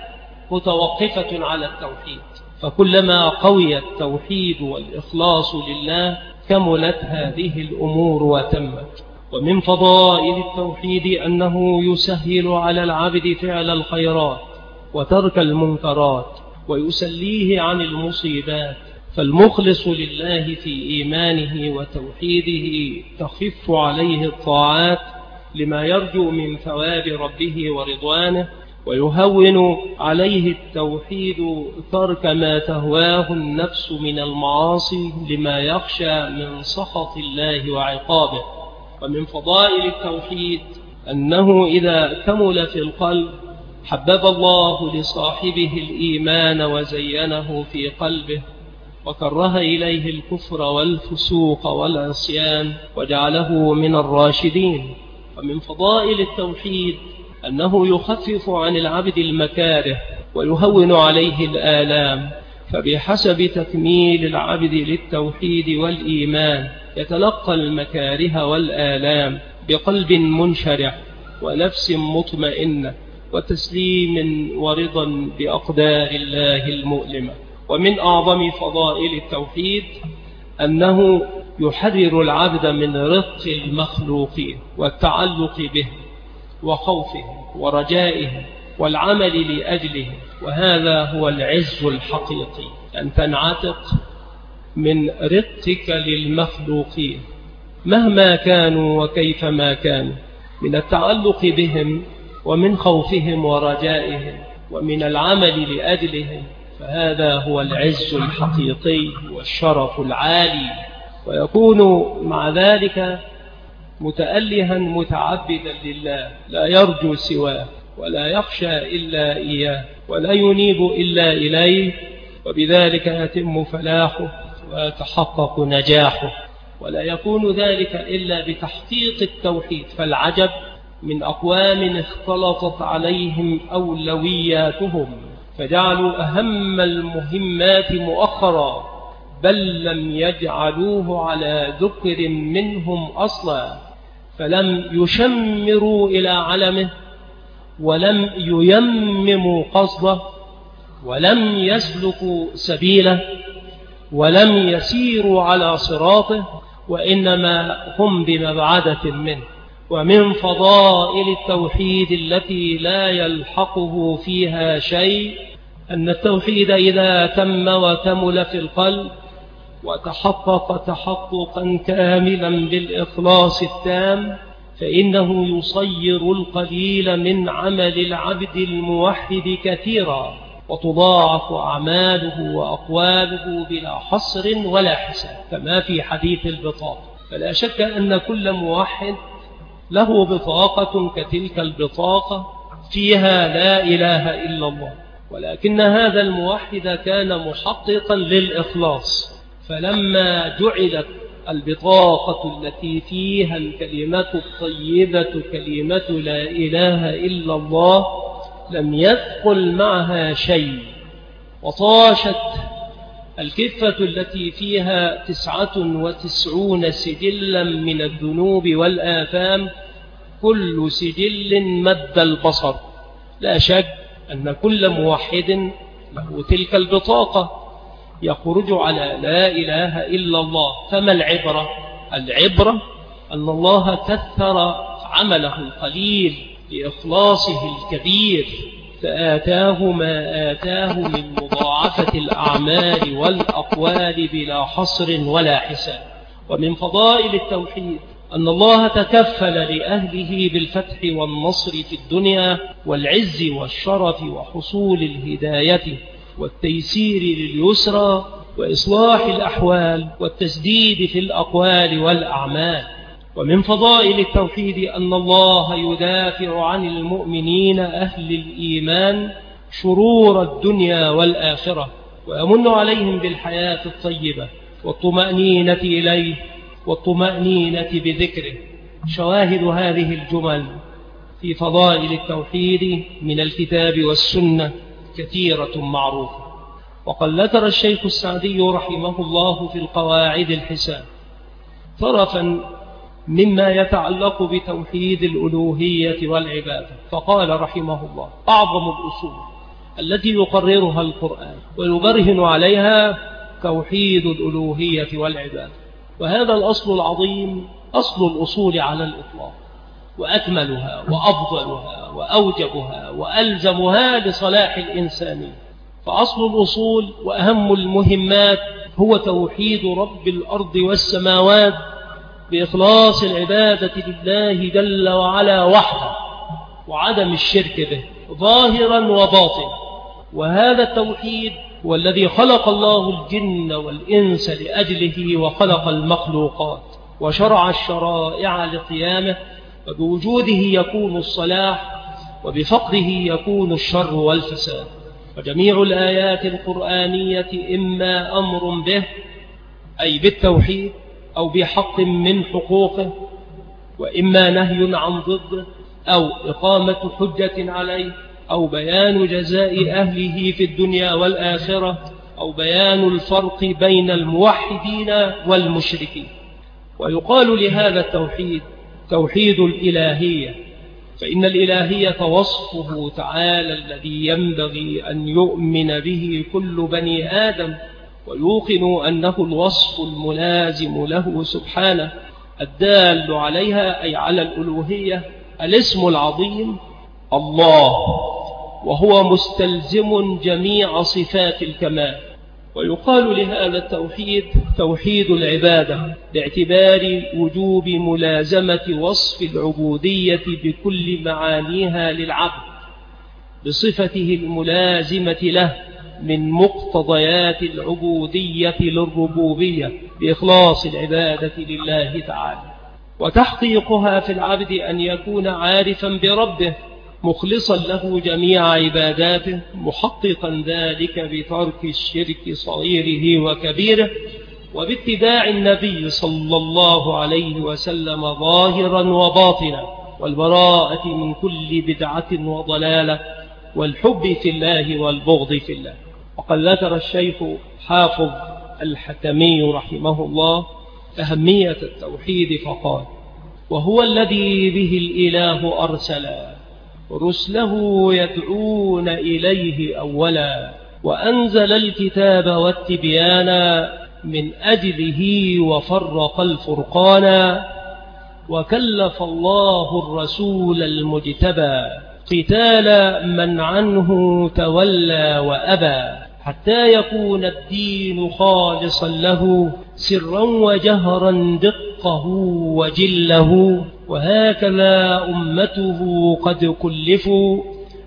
متوقفة على التوحيد، فكلما قوي التوحيد والإخلاص لله كملت هذه الأمور وتمت. ومن فضائل التوحيد أنه يسهل على العبد فعل الخيرات وترك المنكرات ويسليه عن المصيبات، فالمخلص لله في إيمانه وتوحيده تخف عليه الطاعات لما يرجو من ثواب ربه ورضوانه، ويهون عليه التوحيد ترك ما تهواه النفس من المعاصي لما يخشى من سخط الله وعقابه. ومن فضائل التوحيد أنه إذا كمل في القلب حبب الله لصاحبه الإيمان وزينه في قلبه، وكره إليه الكفر والفسوق والعصيان وجعله من الراشدين. ومن فضائل التوحيد أنه يخفف عن العبد المكاره ويهون عليه الآلام، فبحسب تكميل العبد للتوحيد والإيمان يتلقى المكاره والآلام بقلب منشرح ونفس مطمئنة وتسليم ورضا بأقدار الله المؤلمة. ومن أعظم فضائل التوحيد أنه يحرر العبد من رق المخلوقين والتعلق به وخوفه ورجائه والعمل لأجله، وهذا هو العز الحقيقي، أن تنعتق من رقك للمخلوقين مهما كانوا وكيفما كانوا، من التعلق بهم ومن خوفهم ورجائهم ومن العمل لأجلهم، فهذا هو العز الحقيقي والشرف العالي. ويكون مع ذلك متألها متعبدا لله، لا يرجو سواه ولا يخشى إلا إياه ولا ينيب إلا إليه، وبذلك يتم فلاحه ويتحقق نجاحه. ولا يكون ذلك إلا بتحقيق التوحيد. فالعجب من أقوام اختلطت عليهم أولوياتهم فجعلوا أهم المهمات مؤخرا، بل لم يجعلوه على ذكر منهم أصلا، فلم يشمروا إلى علمه ولم ييمموا قصده ولم يسلكوا سبيله ولم يسيروا على صراطه، وإنما هم بمبعدة منه. ومن فضائل التوحيد التي لا يلحقه فيها شيء أن التوحيد إذا تم وكمل في القلب وتحقق تحققا كاملا بالإخلاص التام، فإنه يصير القليل من عمل العبد الموحد كثيرا، وتضاعف أعماله وأقواله بلا حصر ولا حساب، كما في حديث البطاقة. فلا شك أن كل موحد له بطاقة كتلك البطاقة فيها لا إله إلا الله، ولكن هذا الموحد كان محققا للإخلاص، فلما جعلت البطاقة التي فيها الكلمة الطيبة كلمة لا إله إلا الله لم يثقل معها شيء، وطاشت الكفة التي فيها تسعة وتسعون سجلا من الذنوب والآثام، كل سجل مد البصر. لا شك أن كل موحد له تلك البطاقة يخرج على لا إله إلا الله. فما العبرة؟ العبرة أن الله كثر عمله القليل لإخلاصه الكبير، فآتاه ما آتاه من مضاعفة الأعمال والأقوال بلا حصر ولا حساب. ومن فضائل التوحيد أن الله تكفل لأهله بالفتح والنصر في الدنيا والعز والشرف وحصول الهداية والتيسير لليسرى وإصلاح الأحوال والتسديد في الأقوال والأعمال. ومن فضائل التوحيد أن الله يدافع عن المؤمنين أهل الإيمان شرور الدنيا والآخرة، ويمن عليهم بالحياة الطيبة والطمأنينة إليه والطمأنينة بذكره. شواهد هذه الجمل في فضائل التوحيد من الكتاب والسنة كثيرة معروفة. وقد ذكر الشيخ السعدي رحمه الله في القواعد الحسان طرفا مما يتعلق بتوحيد الألوهية والعبادة، فقال رحمه الله: أعظم الأصول التي يقررها القرآن ويبرهن عليها توحيد الألوهية والعبادة، وهذا الأصل العظيم أصل الأصول على الإطلاق، وأكملها وأفضلها وأوجبها وألزمها لصلاح الإنسان. فأصل الأصول وأهم المهمات هو توحيد رب الأرض والسماوات بإخلاص العبادة لله جل وعلا وحده، وعدم الشرك به، ظاهرا وباطنا. وهذا التوحيد هو الذي خلق الله الجن والإنس لأجله وخلق المخلوقات وشرع الشرائع لقيامه، وبوجوده يكون الصلاح وبفقده يكون الشر والفساد. وجميع الآيات القرآنية إما أمر به أي بالتوحيد أو بحق من حقوقه، وإما نهي عن ضده أو إقامة حجة عليه، أو بيان جزاء أهله في الدنيا والآخرة، أو بيان الفرق بين الموحدين والمشركين. ويقال لهذا التوحيد توحيد الإلهية، فإن الإلهية وصفه تعالى الذي ينبغي أن يؤمن به كل بني آدم ويوقن أنه الوصف الملازم له سبحانه الدال عليها، أي على الألوهية. الاسم العظيم الله، وهو مستلزم جميع صفات الكمال. ويقال لهذا التوحيد توحيد العبادة باعتبار وجوب ملازمة وصف العبودية بكل معانيها للعبد بصفته الملازمة له من مقتضيات العبودية للربوبية بإخلاص العبادة لله تعالى، وتحقيقها في العبد أن يكون عارفا بربه مخلصا له جميع عباداته، محققا ذلك بترك الشرك صغيره وكبيره، وباتباع النبي صلى الله عليه وسلم ظاهرا وباطنا، والبراءة من كل بدعة وضلالة، والحب في الله والبغض في الله. وقد ذكر الشيخ حافظ الحكمي رحمه الله أهمية التوحيد فقال: وهو الذي به الإله أرسل رسله يدعون إليه أولا، وأنزل الكتاب والتبيان من أجله وفرق الفرقان، وكلف الله الرسول المجتبى قتال من عنه تولى وأبى، حتى يكون الدين خالصا له سرا وجهرا دقه وجله، وهكذا أمته قد كلفوا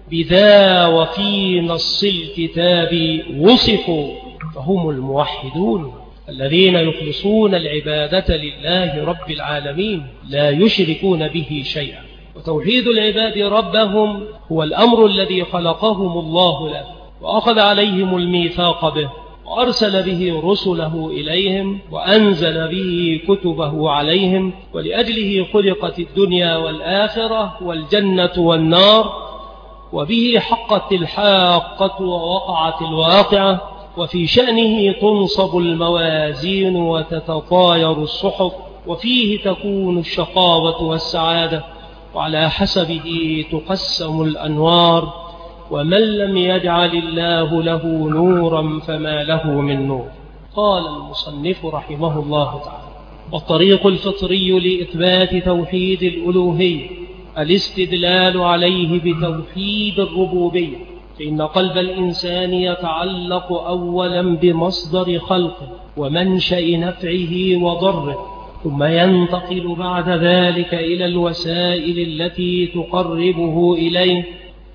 بذا وفي نص الكتاب وصفوا، فهم الموحدون الذين يخلصون العبادة لله رب العالمين لا يشركون به شيئا. وتوحيد العباد ربهم هو الأمر الذي خلقهم الله له وأخذ عليهم الميثاق به، وأرسل به رسله إليهم، وأنزل به كتبه عليهم، ولأجله خلقت الدنيا والآخرة والجنة والنار، وبه حقت الحاقة ووقعت الواقعة، وفي شأنه تنصب الموازين وتتطاير الصحف، وفيه تكون الشقاوة والسعادة، وعلى حسبه تقسم الأنوار، ومن لم يجعل الله له نورا فما له من نور. قال المصنف رحمه الله تعالى: والطريق الفطري لإثبات توحيد الألوهية الاستدلال عليه بتوحيد الربوبية، فإن قلب الإنسان يتعلق أولا بمصدر خلقه ومنشأ نفعه وضره، ثم ينتقل بعد ذلك إلى الوسائل التي تقربه إليه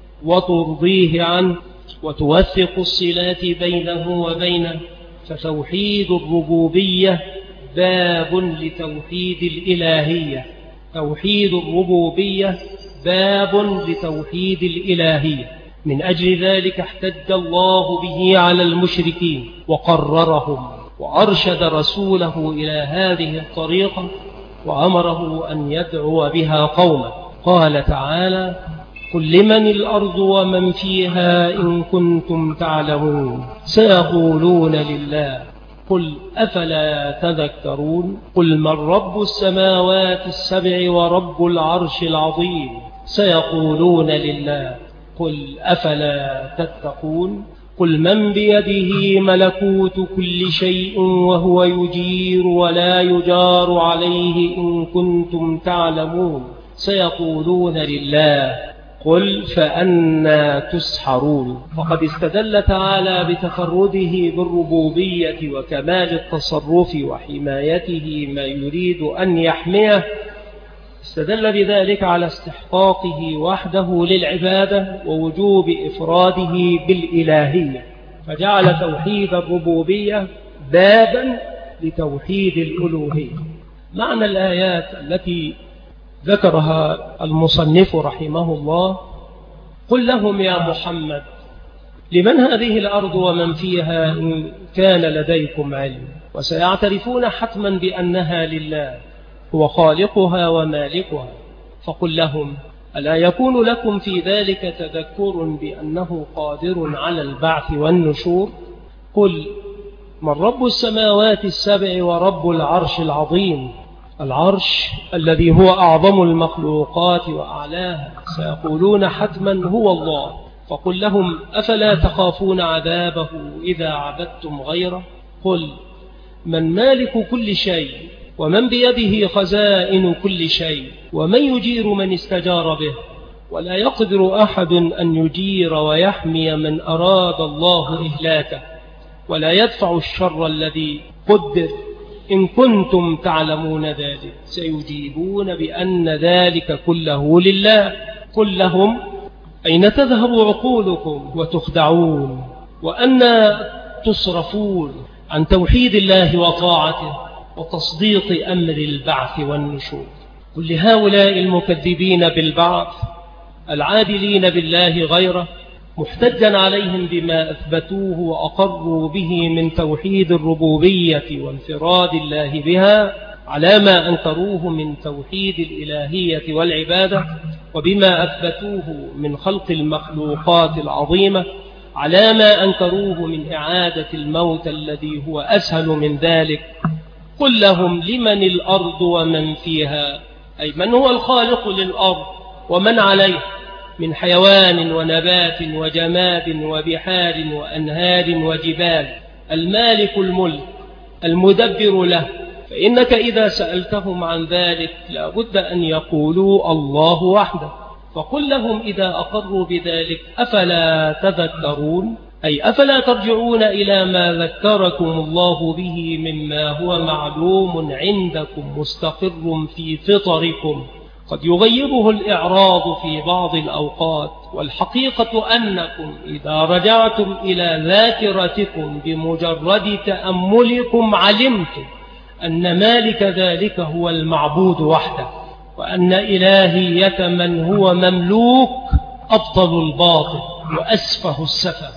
وترضيه عنه وتوثق الصلات بينه وبينه. فتوحيد الربوبية باب لتوحيد الإلهية، توحيد الربوبية باب لتوحيد الإلهية. من أجل ذلك احتج الله به على المشركين وقررهم، وأرشد رسوله إلى هذه الطريقة وأمره أن يدعو بها قومه. قال تعالى: قل لمن الأرض ومن فيها إن كنتم تعلمون سيقولون لله قل أفلا تذكرون قل من رب السماوات السبع ورب العرش العظيم سيقولون لله قل أفلا تتقون قل من بيده ملكوت كل شيء وهو يجير ولا يجار عليه إن كنتم تعلمون سيقولون لله قل فأنى تسحرون. فقد استدل تعالى بتفرده بالربوبية وكمال التصرف وحمايته ما يريد أن يحميه استدل بذلك على استحقاقه وحده للعبادة ووجوب إفراده بالإلهية، فجعل توحيد الربوبية بابا لتوحيد الألوهية. معنى الآيات التي ذكرها المصنف رحمه الله: قل لهم يا محمد لمن هذه الأرض ومن فيها إن كان لديكم علم، وسيعترفون حتما بأنها لله هو خالقها ومالكها. فقل لهم ألا يكون لكم في ذلك تذكر بأنه قادر على البعث والنشور؟ قل من رب السماوات السبع ورب العرش العظيم، العرش الذي هو أعظم المخلوقات وأعلاها، سيقولون حتما هو الله. فقل لهم أفلا تخافون عذابه إذا عبدتم غيره؟ قل من مالك كل شيء ومن بيده خزائن كل شيء ومن يجير من استجار به، ولا يقدر أحد أن يجير ويحمي من أراد الله إهلاكه، ولا يدفع الشر الذي قدر إن كنتم تعلمون ذلك. سيجيبون بأن ذلك كله لله. قل لهم أين تذهب عقولكم وتخدعون، وأن تصرفون عن توحيد الله وطاعته وتصديق أمر البعث والنشور؟ قل لهؤلاء المكذبين بالبعث العادلين بالله غيره، محتجا عليهم بما أثبتوه وأقروا به من توحيد الربوبية وانفراد الله بها، على ما أنكروه من توحيد الإلهية والعبادة، وبما أثبتوه من خلق المخلوقات العظيمة، على ما أنكروه من إعادة الموت الذي هو أسهل من ذلك. قل لهم لمن الأرض ومن فيها، أي من هو الخالق للأرض ومن عليه من حيوان ونبات وجماد وبحار وأنهار وجبال، المالك الملك المدبر له. فإنك إذا سألتهم عن ذلك لا بد أن يقولوا الله وحده. فقل لهم إذا أقروا بذلك أفلا تذكرون، أي أفلا ترجعون إلى ما ذكركم الله به مما هو معلوم عندكم مستقر في فطركم، قد يغيبه الإعراض في بعض الأوقات، والحقيقة أنكم إذا رجعتم إلى ذاكرتكم بمجرد تأملكم علمتم أن مالك ذلك هو المعبود وحده، وأن إلهية من هو مملوك أبطل الباطل وأسفه السفه.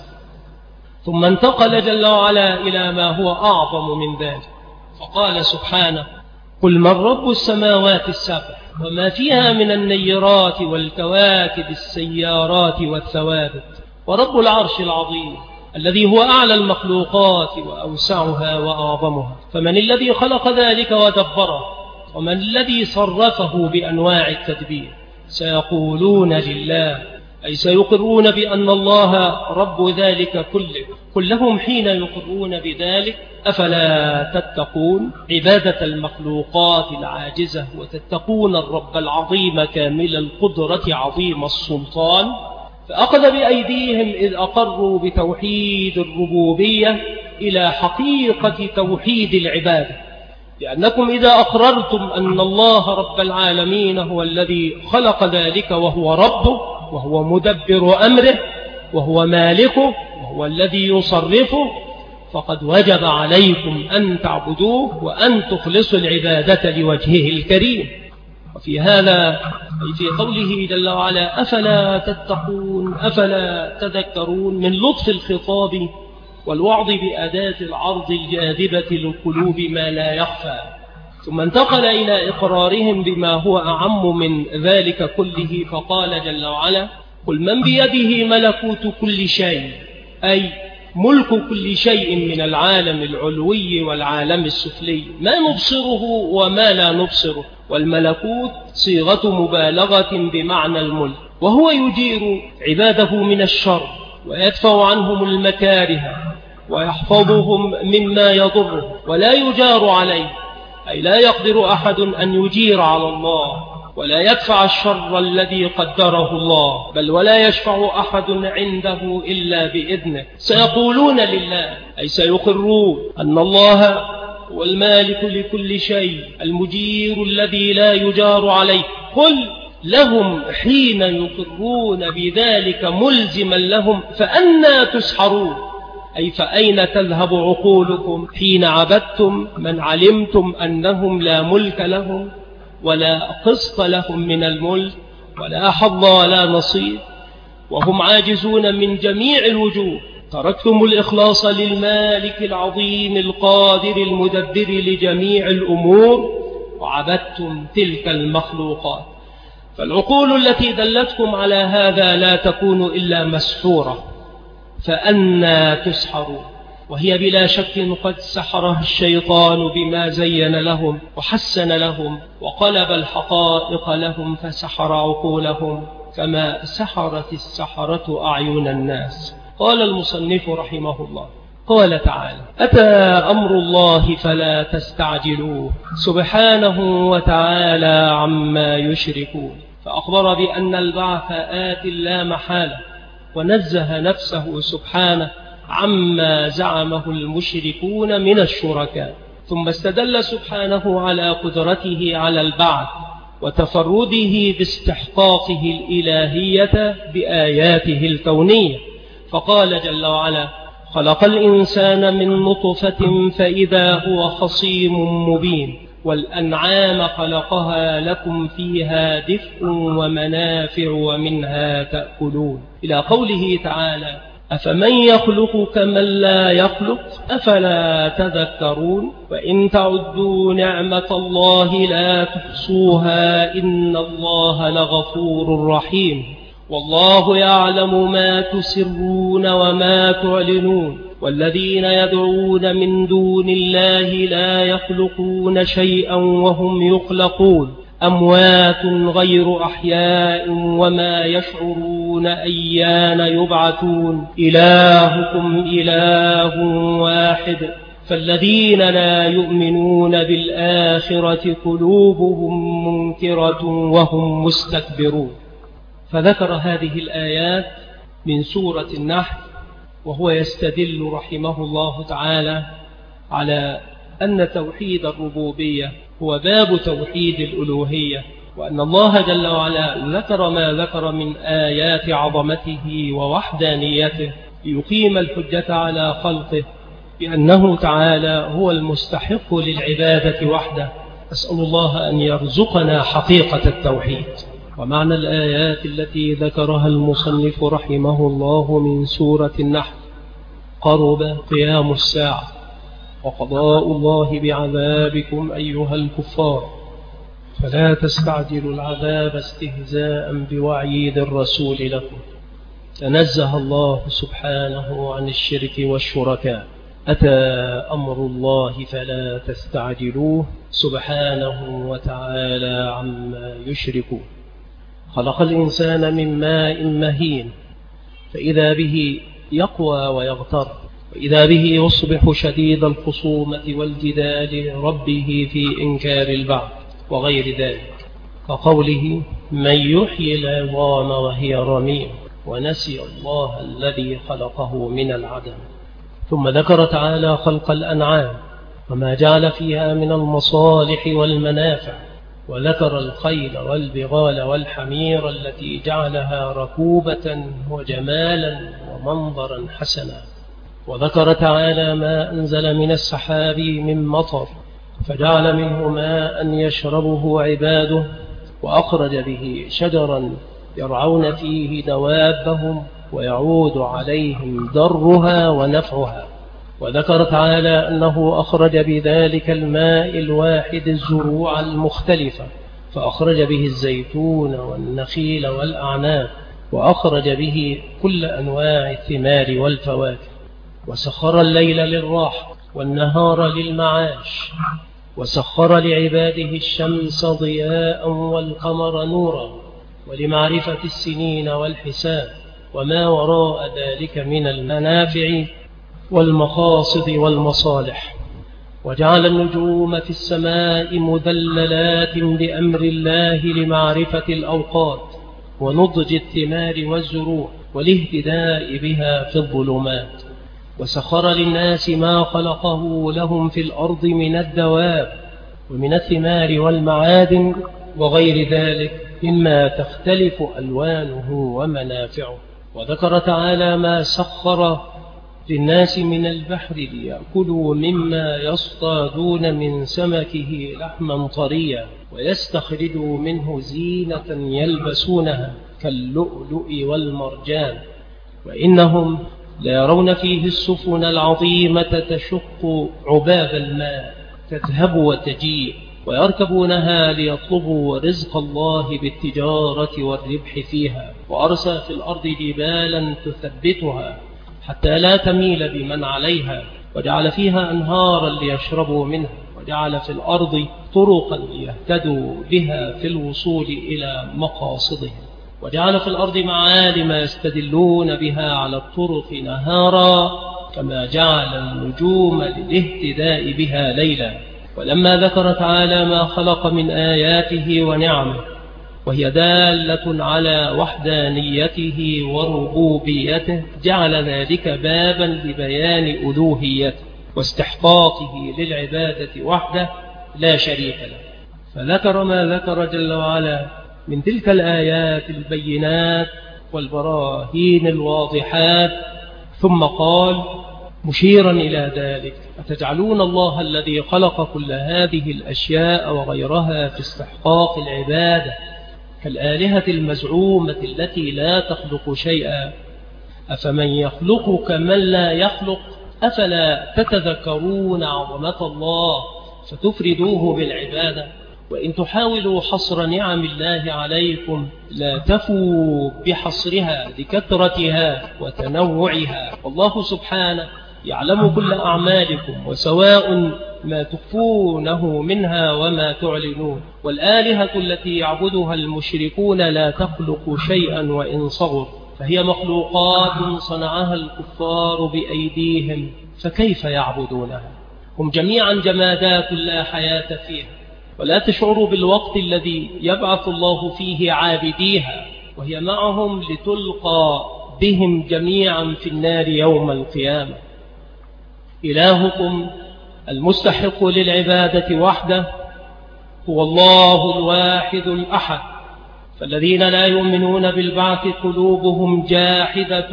ثم انتقل جل وعلا إلى ما هو أعظم من ذلك، فقال سبحانه: قل من رب السماوات السبع وما فيها من النيرات والكواكب السيارات والثوابت، ورب العرش العظيم الذي هو أعلى المخلوقات وأوسعها وأعظمها. فمن الذي خلق ذلك ودبره، ومن الذي صرفه بأنواع التدبير؟ سيقولون لله، أي سيقرون بأن الله رب ذلك كله. قل لهم حين يقرون بذلك أفلا تتقون عبادة المخلوقات العاجزة، وتتقون الرب العظيم كامل القدرة عظيم السلطان؟ فأخذ بأيديهم إذ أقروا بتوحيد الربوبية إلى حقيقة توحيد العبادة، لأنكم إذا أقررتم أن الله رب العالمين هو الذي خلق ذلك وهو ربه وهو مدبر أمره وهو مالكه وهو الذي يصرفه، فقد وجب عليكم أن تعبدوه وأن تخلصوا العبادة لوجهه الكريم. وفي هذا أي في قوله جل وعلا أفلا تتقون أفلا تذكرون من لطف الخطاب والوعظ بأداة العرض الجاذبة للقلوب ما لا يخفى، ثم انتقل إلى إقرارهم بما هو أعم من ذلك كله، فقال جل وعلا: قل من بيده ملكوت كل شيء، أي ملك كل شيء من العالم العلوي والعالم السفلي، ما نبصره وما لا نبصره. والملكوت صيغة مبالغة بمعنى الملك، وهو يجير عباده من الشر ويدفع عنهم المكاره ويحفظهم مما يضره ولا يجار عليه، أي لا يقدر أحد أن يجير على الله ولا يدفع الشر الذي قدره الله، بل ولا يشفع أحد عنده إلا بإذنه. سيقولون لله، أي سيقرون أن الله هو المالك لكل شيء، المجير الذي لا يجار عليه. قل لهم حين يقرون بذلك ملزما لهم فأنى تسحرون، أي فأين تذهب عقولكم حين عبدتم من علمتم أنهم لا ملك لهم ولا قسط لهم من الملك ولا حظ ولا نصيب، وهم عاجزون من جميع الوجوه. تركتم الإخلاص للمالك العظيم القادر المدبر لجميع الأمور وعبدتم تلك المخلوقات. فالعقول التي دلتكم على هذا لا تكون إلا مسحورة، فأنى تسحرون؟ وهي بلا شك قد سحرها الشيطان بما زين لهم وحسن لهم وقلب الحقائق لهم فسحر عقولهم كما سحرت السحرة أعين الناس. قال المصنف رحمه الله، قال تعالى: أتى أمر الله فلا تستعجلوه سبحانه وتعالى عما يشركون، فأخبر بأن البعث آت لا محالة، ونزه نفسه سبحانه عما زعمه المشركون من الشركاء، ثم استدل سبحانه على قدرته على البعث وتفرده باستحقاقه الإلهية بآياته الكونية، فقال جل وعلا: خلق الإنسان من نطفة فإذا هو خصيم مبين، والأنعام خلقها لكم فيها دفء ومنافع ومنها تأكلون، إلى قوله تعالى: أفمن يخلق كمن لا يخلق أفلا تذكرون، وإن تعدوا نعمة الله لا تحصوها إن الله لغفور رحيم، والله يعلم ما تسرون وما تعلنون، والذين يدعون من دون الله لا يخلقون شيئا وهم يخلقون، أموات غير أحياء وما يشعرون أيان يبعثون، إلهكم إله واحد، فالذين لا يؤمنون بالآخرة قلوبهم منكرة وهم مستكبرون. فذكر هذه الآيات من سورة النحل، وهو يستدل رحمه الله تعالى على أن توحيد الربوبية هو باب توحيد الألوهية، وأن الله جل وعلا ذكر ما ذكر من آيات عظمته ووحدانيته ليقيم الحجة على خلقه بأنه تعالى هو المستحق للعبادة وحده. أسأل الله أن يرزقنا حقيقة التوحيد. ومعنى الآيات التي ذكرها المصنف رحمه الله من سورة النحل: قرب قيام الساعة، وقضاء الله بعذابكم أيها الكفار، فلا تستعجلوا العذاب استهزاء بوعيد الرسول لكم. تنزه الله سبحانه عن الشرك والشركاء. أتى أمر الله فلا تستعجلوه سبحانه وتعالى عما يشركون. خلق الإنسان من ماء مهين، فإذا به يقوى ويغتر، وإذا به يصبح شديد الخصومة والجدال ربه في إنكار البعث وغير ذلك، كقوله: من يحيي العظام وهي رميم، ونسي الله الذي خلقه من العدم. ثم ذكر تعالى خلق الأنعام وما جعل فيها من المصالح والمنافع، وذكر الخيل والبغال والحمير التي جعلها ركوبة وجمالا ومنظرا حسنا، وذكر تعالى ما أنزل من السحاب من مطر فجعل منه ماء يشربه عباده، وأخرج به شجرا يرعون فيه دوابهم ويعود عليهم ضرها ونفعها. وذكر تعالى أنه أخرج بذلك الماء الواحد الزروع المختلفة، فأخرج به الزيتون والنخيل والأعناب، وأخرج به كل أنواع الثمار والفواكه، وسخر الليل للراحة والنهار للمعاش، وسخر لعباده الشمس ضياء والقمر نورا، ولمعرفة السنين والحساب وما وراء ذلك من المنافع والمقاصد والمصالح. وجعل النجوم في السماء مذللات بأمر الله لمعرفة الأوقات ونضج الثمار والزروع والاهتداء بها في الظلمات. وسخر للناس ما خلقه لهم في الأرض من الدواب ومن الثمار والمعادن وغير ذلك مما تختلف ألوانه ومنافعه. وذكر تعالى ما سخر للناس من البحر ليأكلوا مما يصطادون من سمكه لحما طريا ويستخرجوا منه زينة يلبسونها كاللؤلؤ والمرجان، وإنهم ليرون فيه السفن العظيمة تشق عباب الماء تذهب وتجيء، ويركبونها ليطلبوا رزق الله بالتجارة والربح فيها. وأرسى في الأرض جبالا تثبتها حتى لا تميل بمن عليها، وجعل فيها أنهارا ليشربوا منها، وجعل في الأرض طرقا ليهتدوا بها في الوصول إلى مقاصدهم، وجعل في الأرض معالم يستدلون بها على الطرق نهارا، كما جعل النجوم للاهتداء بها ليلا. ولما ذكر تعالى ما خلق من آياته ونعمه وهي دالة على وحدانيته وربوبيته، جعل ذلك بابا لبيان ألوهيته واستحقاقه للعبادة وحده لا شريك له، فذكر ما ذكر جل وعلا من تلك الآيات البينات والبراهين الواضحات، ثم قال مشيرا إلى ذلك: أتجعلون الله الذي خلق كل هذه الأشياء وغيرها في استحقاق العبادة كالآلهة المزعومة التي لا تخلق شيئا، أفمن يخلق كمن لا يخلق، أفلا تتذكرون عظمة الله فتفردوه بالعبادة؟ وإن تحاولوا حصر نعم الله عليكم لا تفوا بحصرها لكثرتها وتنوعها، والله سبحانه يعلم كل أعمالكم وسواء ما تخفونه منها وما تعلنون. والآلهة التي يعبدها المشركون لا تخلق شيئا وإن صغر، فهي مخلوقات صنعها الكفار بأيديهم، فكيف يعبدونها؟ هم جميعا جمادات لا حياة فيها، ولا تشعروا بالوقت الذي يبعث الله فيه عابديها وهي معهم لتلقى بهم جميعا في النار يوم القيامة. إلهكم المستحق للعبادة وحده هو الله الواحد الأحد، فالذين لا يؤمنون بالبعث قلوبهم جاحدة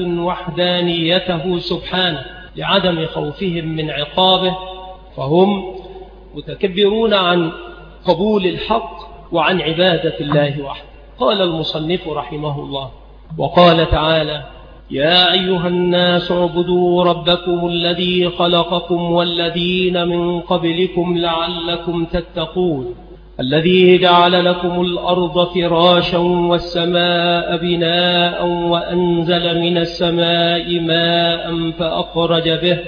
وحدانيته سبحانه لعدم خوفهم من عقابه، فهم متكبرون عن قبول الحق وعن عبادة الله وحده. قال المصنف رحمه الله: وقال تعالى: يا أيها الناس اعبدوا ربكم الذي خلقكم والذين من قبلكم لعلكم تتقون، الذي جعل لكم الأرض فراشا والسماء بناء وأنزل من السماء ماء فأخرج به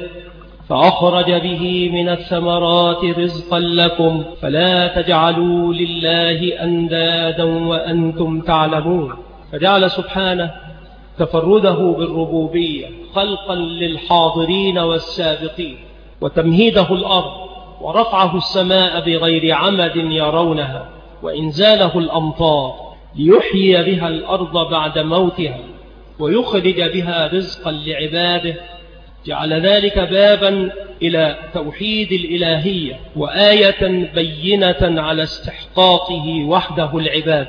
فأخرج به من الثمرات رزقا لكم، فلا تجعلوا لله أندادا وأنتم تعلمون. فجعل سبحانه تفرده بالربوبية خلقا للحاضرين والسابقين، وتمهيده الأرض ورفعه السماء بغير عمد يرونها، وإنزاله الأمطار ليحيي بها الأرض بعد موتها ويخرج بها رزقا لعباده. جعل ذلك بابا إلى توحيد الإلهية وآية بينة على استحقاقه وحده العباد.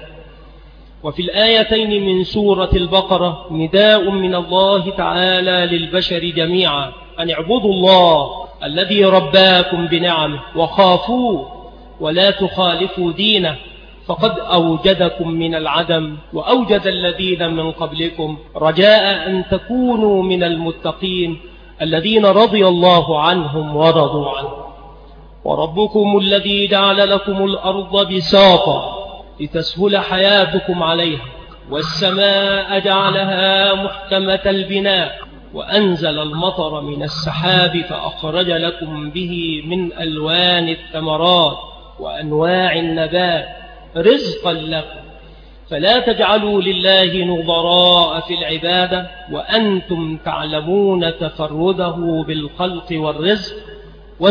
وفي الآيتين من سورة البقرة نداء من الله تعالى للبشر جميعا أن اعبدوا الله الذي رباكم بنعمه وخافوه ولا تخالفوا دينه، فقد أوجدكم من العدم وأوجد الذين من قبلكم، رجاء أن تكونوا من المتقين الذين رضي الله عنهم ورضوا عنه. وربكم الذي جعل لكم الأرض بساطا لتسهل حياتكم عليها، والسماء جعلها محكمة البناء، وأنزل المطر من السحاب فأخرج لكم به من ألوان الثمرات وأنواع النبات رزقا لكم، فلا تجعلوا لله نظراء في العبادة وأنتم تعلمون تفرده بالخلق والرزق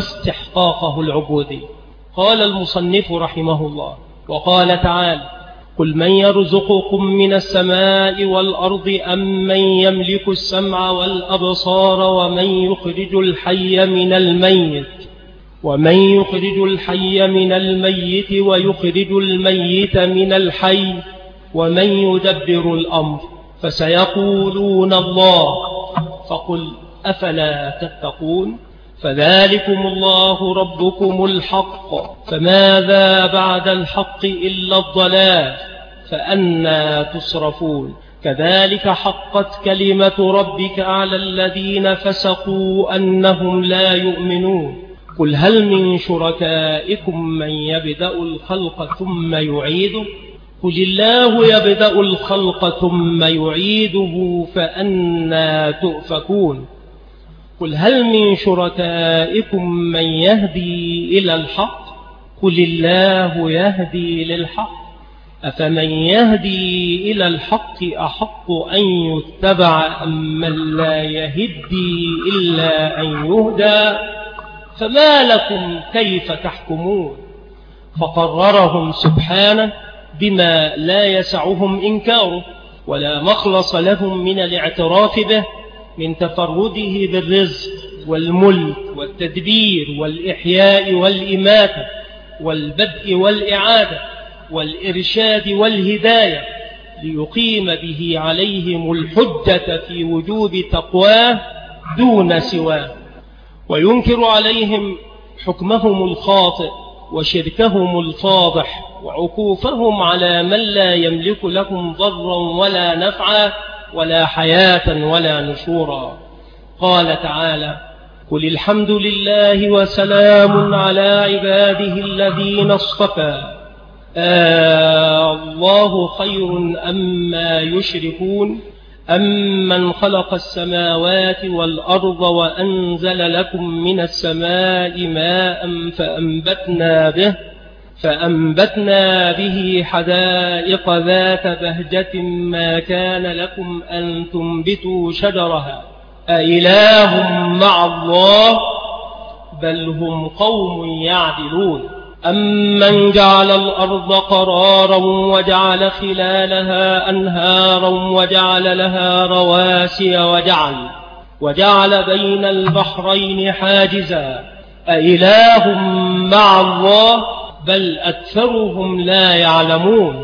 واستحقاقه العبودي. قال المصنف رحمه الله: وقال تعالى: قل من يرزقكم من السماء والأرض أم من يملك السمع والأبصار ومن يخرج الحي من الميت ومن يخرج الحي من الميت ويخرج الميت من الحي ومن يدبر الأمر فسيقولون الله فقل أفلا تتقون فذلكم الله ربكم الحق فماذا بعد الحق إلا الضلال فأنى تصرفون كذلك حقت كلمة ربك على الذين فسقوا أنهم لا يؤمنون قل هل من شركائكم من يبدأ الخلق ثم يعيده قل الله يبدأ الخلق ثم يعيده فأنى تؤفكون قل هل من شركائكم من يهدي إلى الحق قل الله يهدي للحق أفمن يهدي إلى الحق أحق أن يتبع أم من لا يهدي إلا أن يهدى فما لكم كيف تحكمون فقررهم سبحانه بما لا يسعهم إنكاره ولا مخلص لهم من الاعتراف به من تفرده بالرزق والملك والتدبير والإحياء والإماتة والبدء والإعادة والإرشاد والهداية ليقيم به عليهم الحجة في وجوب تقواه دون سواه وينكر عليهم حكمهم الخاطئ وشركهم الفاضح وعكوفهم على من لا يملك لهم ضرا ولا نفعا ولا حياة ولا نشورا قال تعالى قل الحمد لله وسلام على عباده الذين اصطفى آه الله خير أما يشركون أمن خلق السماوات والأرض وأنزل لكم من السماء ماء فأنبتنا به فأنبتنا به حدائق ذات بهجة ما كان لكم أن تنبتوا شجرها أإله مع الله بل هم قوم يعدلون أمن جعل الأرض قرارا وجعل خلالها أنهارا وجعل لها رواسي وجعل وجعل بين البحرين حاجزا أإله مع الله بل أكثرهم لا يعلمون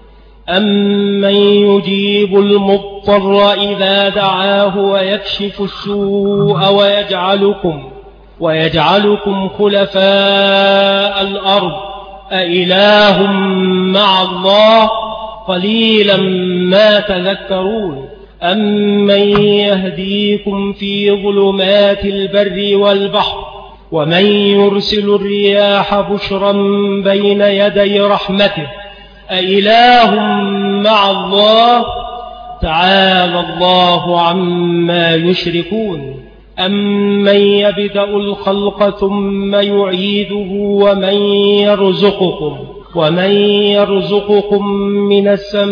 أمن يجيب المضطر إذا دعاه ويكشف السوء ويجعلكم ويجعلكم خلفاء الأرض أإله مع الله قليلا ما تذكرون أمن يهديكم في ظلمات البر والبحر ومن يرسل الرياح بشرا بين يدي رحمته أإله مع الله تعالى الله عما يشركون أمن يبدأ الخلق ثم يعيده ومن يرزقكم ومن يرزقكم من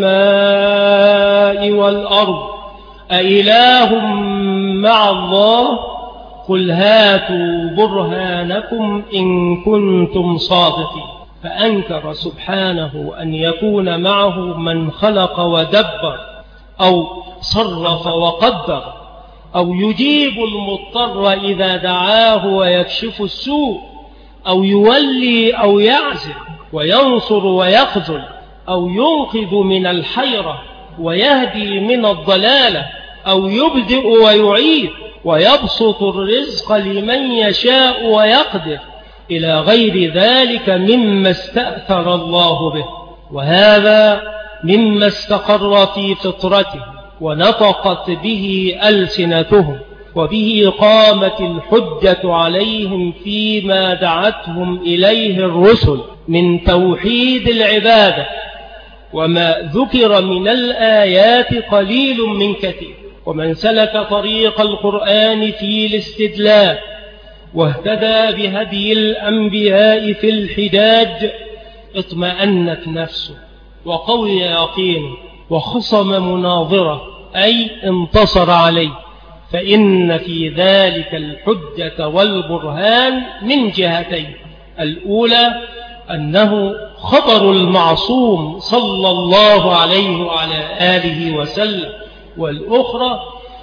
السماء والأرض أإله مع الله قل هاتوا برهانكم إن كنتم صادقين فأنكر سبحانه أن يكون معه من خلق ودبر أو صرف وقدر أو يجيب المضطر إذا دعاه ويكشف السوء أو يولي أو يعزل وينصر ويخذل أو ينقذ من الحيرة ويهدي من الضلالة أو يبدئ ويعيد ويبسط الرزق لمن يشاء ويقدر إلى غير ذلك مما استأثر الله به وهذا مما استقر في فطرته ونطقت به ألسنتهم وبه قامت الحجة عليهم فيما دعتهم إليه الرسل من توحيد العبادة وما ذكر من الآيات قليل من كثير ومن سلك طريق القرآن في الاستدلال واهتدى بهدي الأنبياء في الحجاج اطمأنت نفسه وقوي يقينه وخصم مناظرة أي انتصر عليه فإن في ذلك الحجة والبرهان من جهتين الأولى أنه خطر المعصوم صلى الله عليه وعلى آله وسلم، والأخرى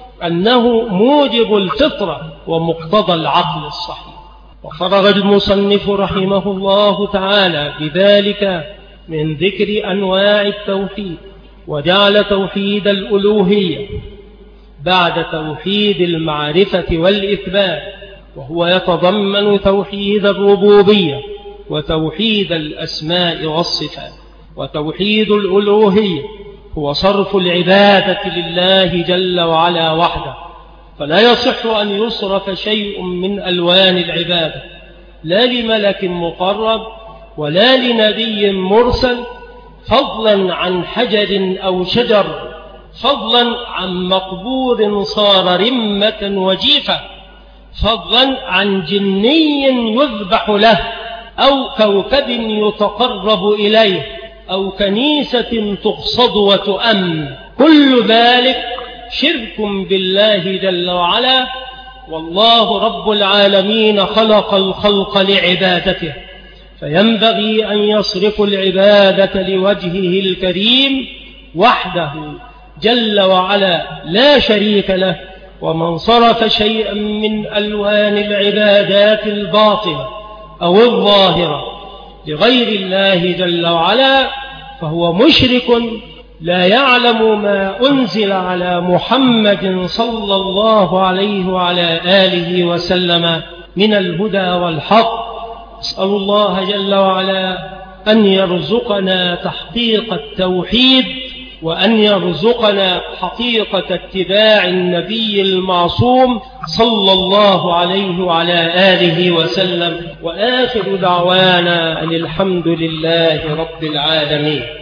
أنه موجب الفطرة ومقتضى العقل الصحيح. وفرغ المصنف رحمه الله تعالى بذلك من ذكر أنواع التوحيد، وجعل توحيد الألوهية بعد توحيد المعرفة والإثبات، وهو يتضمن توحيد الربوبية وتوحيد الأسماء والصفات. وتوحيد الألوهية هو صرف العبادة لله جل وعلا وحده، فلا يصح أن يصرف شيء من ألوان العبادة، لا لملك مقرب ولا لنبي مرسل، فضلا عن حجر أو شجر، فضلا عن مقبور صار رمة وجيفة، فضلا عن جني يذبح له، أو كوكب يتقرب إليه، أو كنيسة تقصد وتؤمن. كل ذلك شرك بالله جل وعلا، والله رب العالمين خلق الخلق لعبادته، فينبغي أن يصرف العبادة لوجهه الكريم وحده جل وعلا لا شريك له. ومن صرف شيئا من ألوان العبادات الباطنة أو الظاهرة لغير الله جل وعلا فهو مشرك لا يعلم ما أنزل على محمد صلى الله عليه وعلى آله وسلم من الهدى والحق. أسأل الله جل وعلا أن يرزقنا تحقيق التوحيد، وأن يرزقنا حقيقة اتباع النبي المعصوم صلى الله عليه وعلى آله وسلم. وآخر دعوانا أن الحمد لله رب العالمين.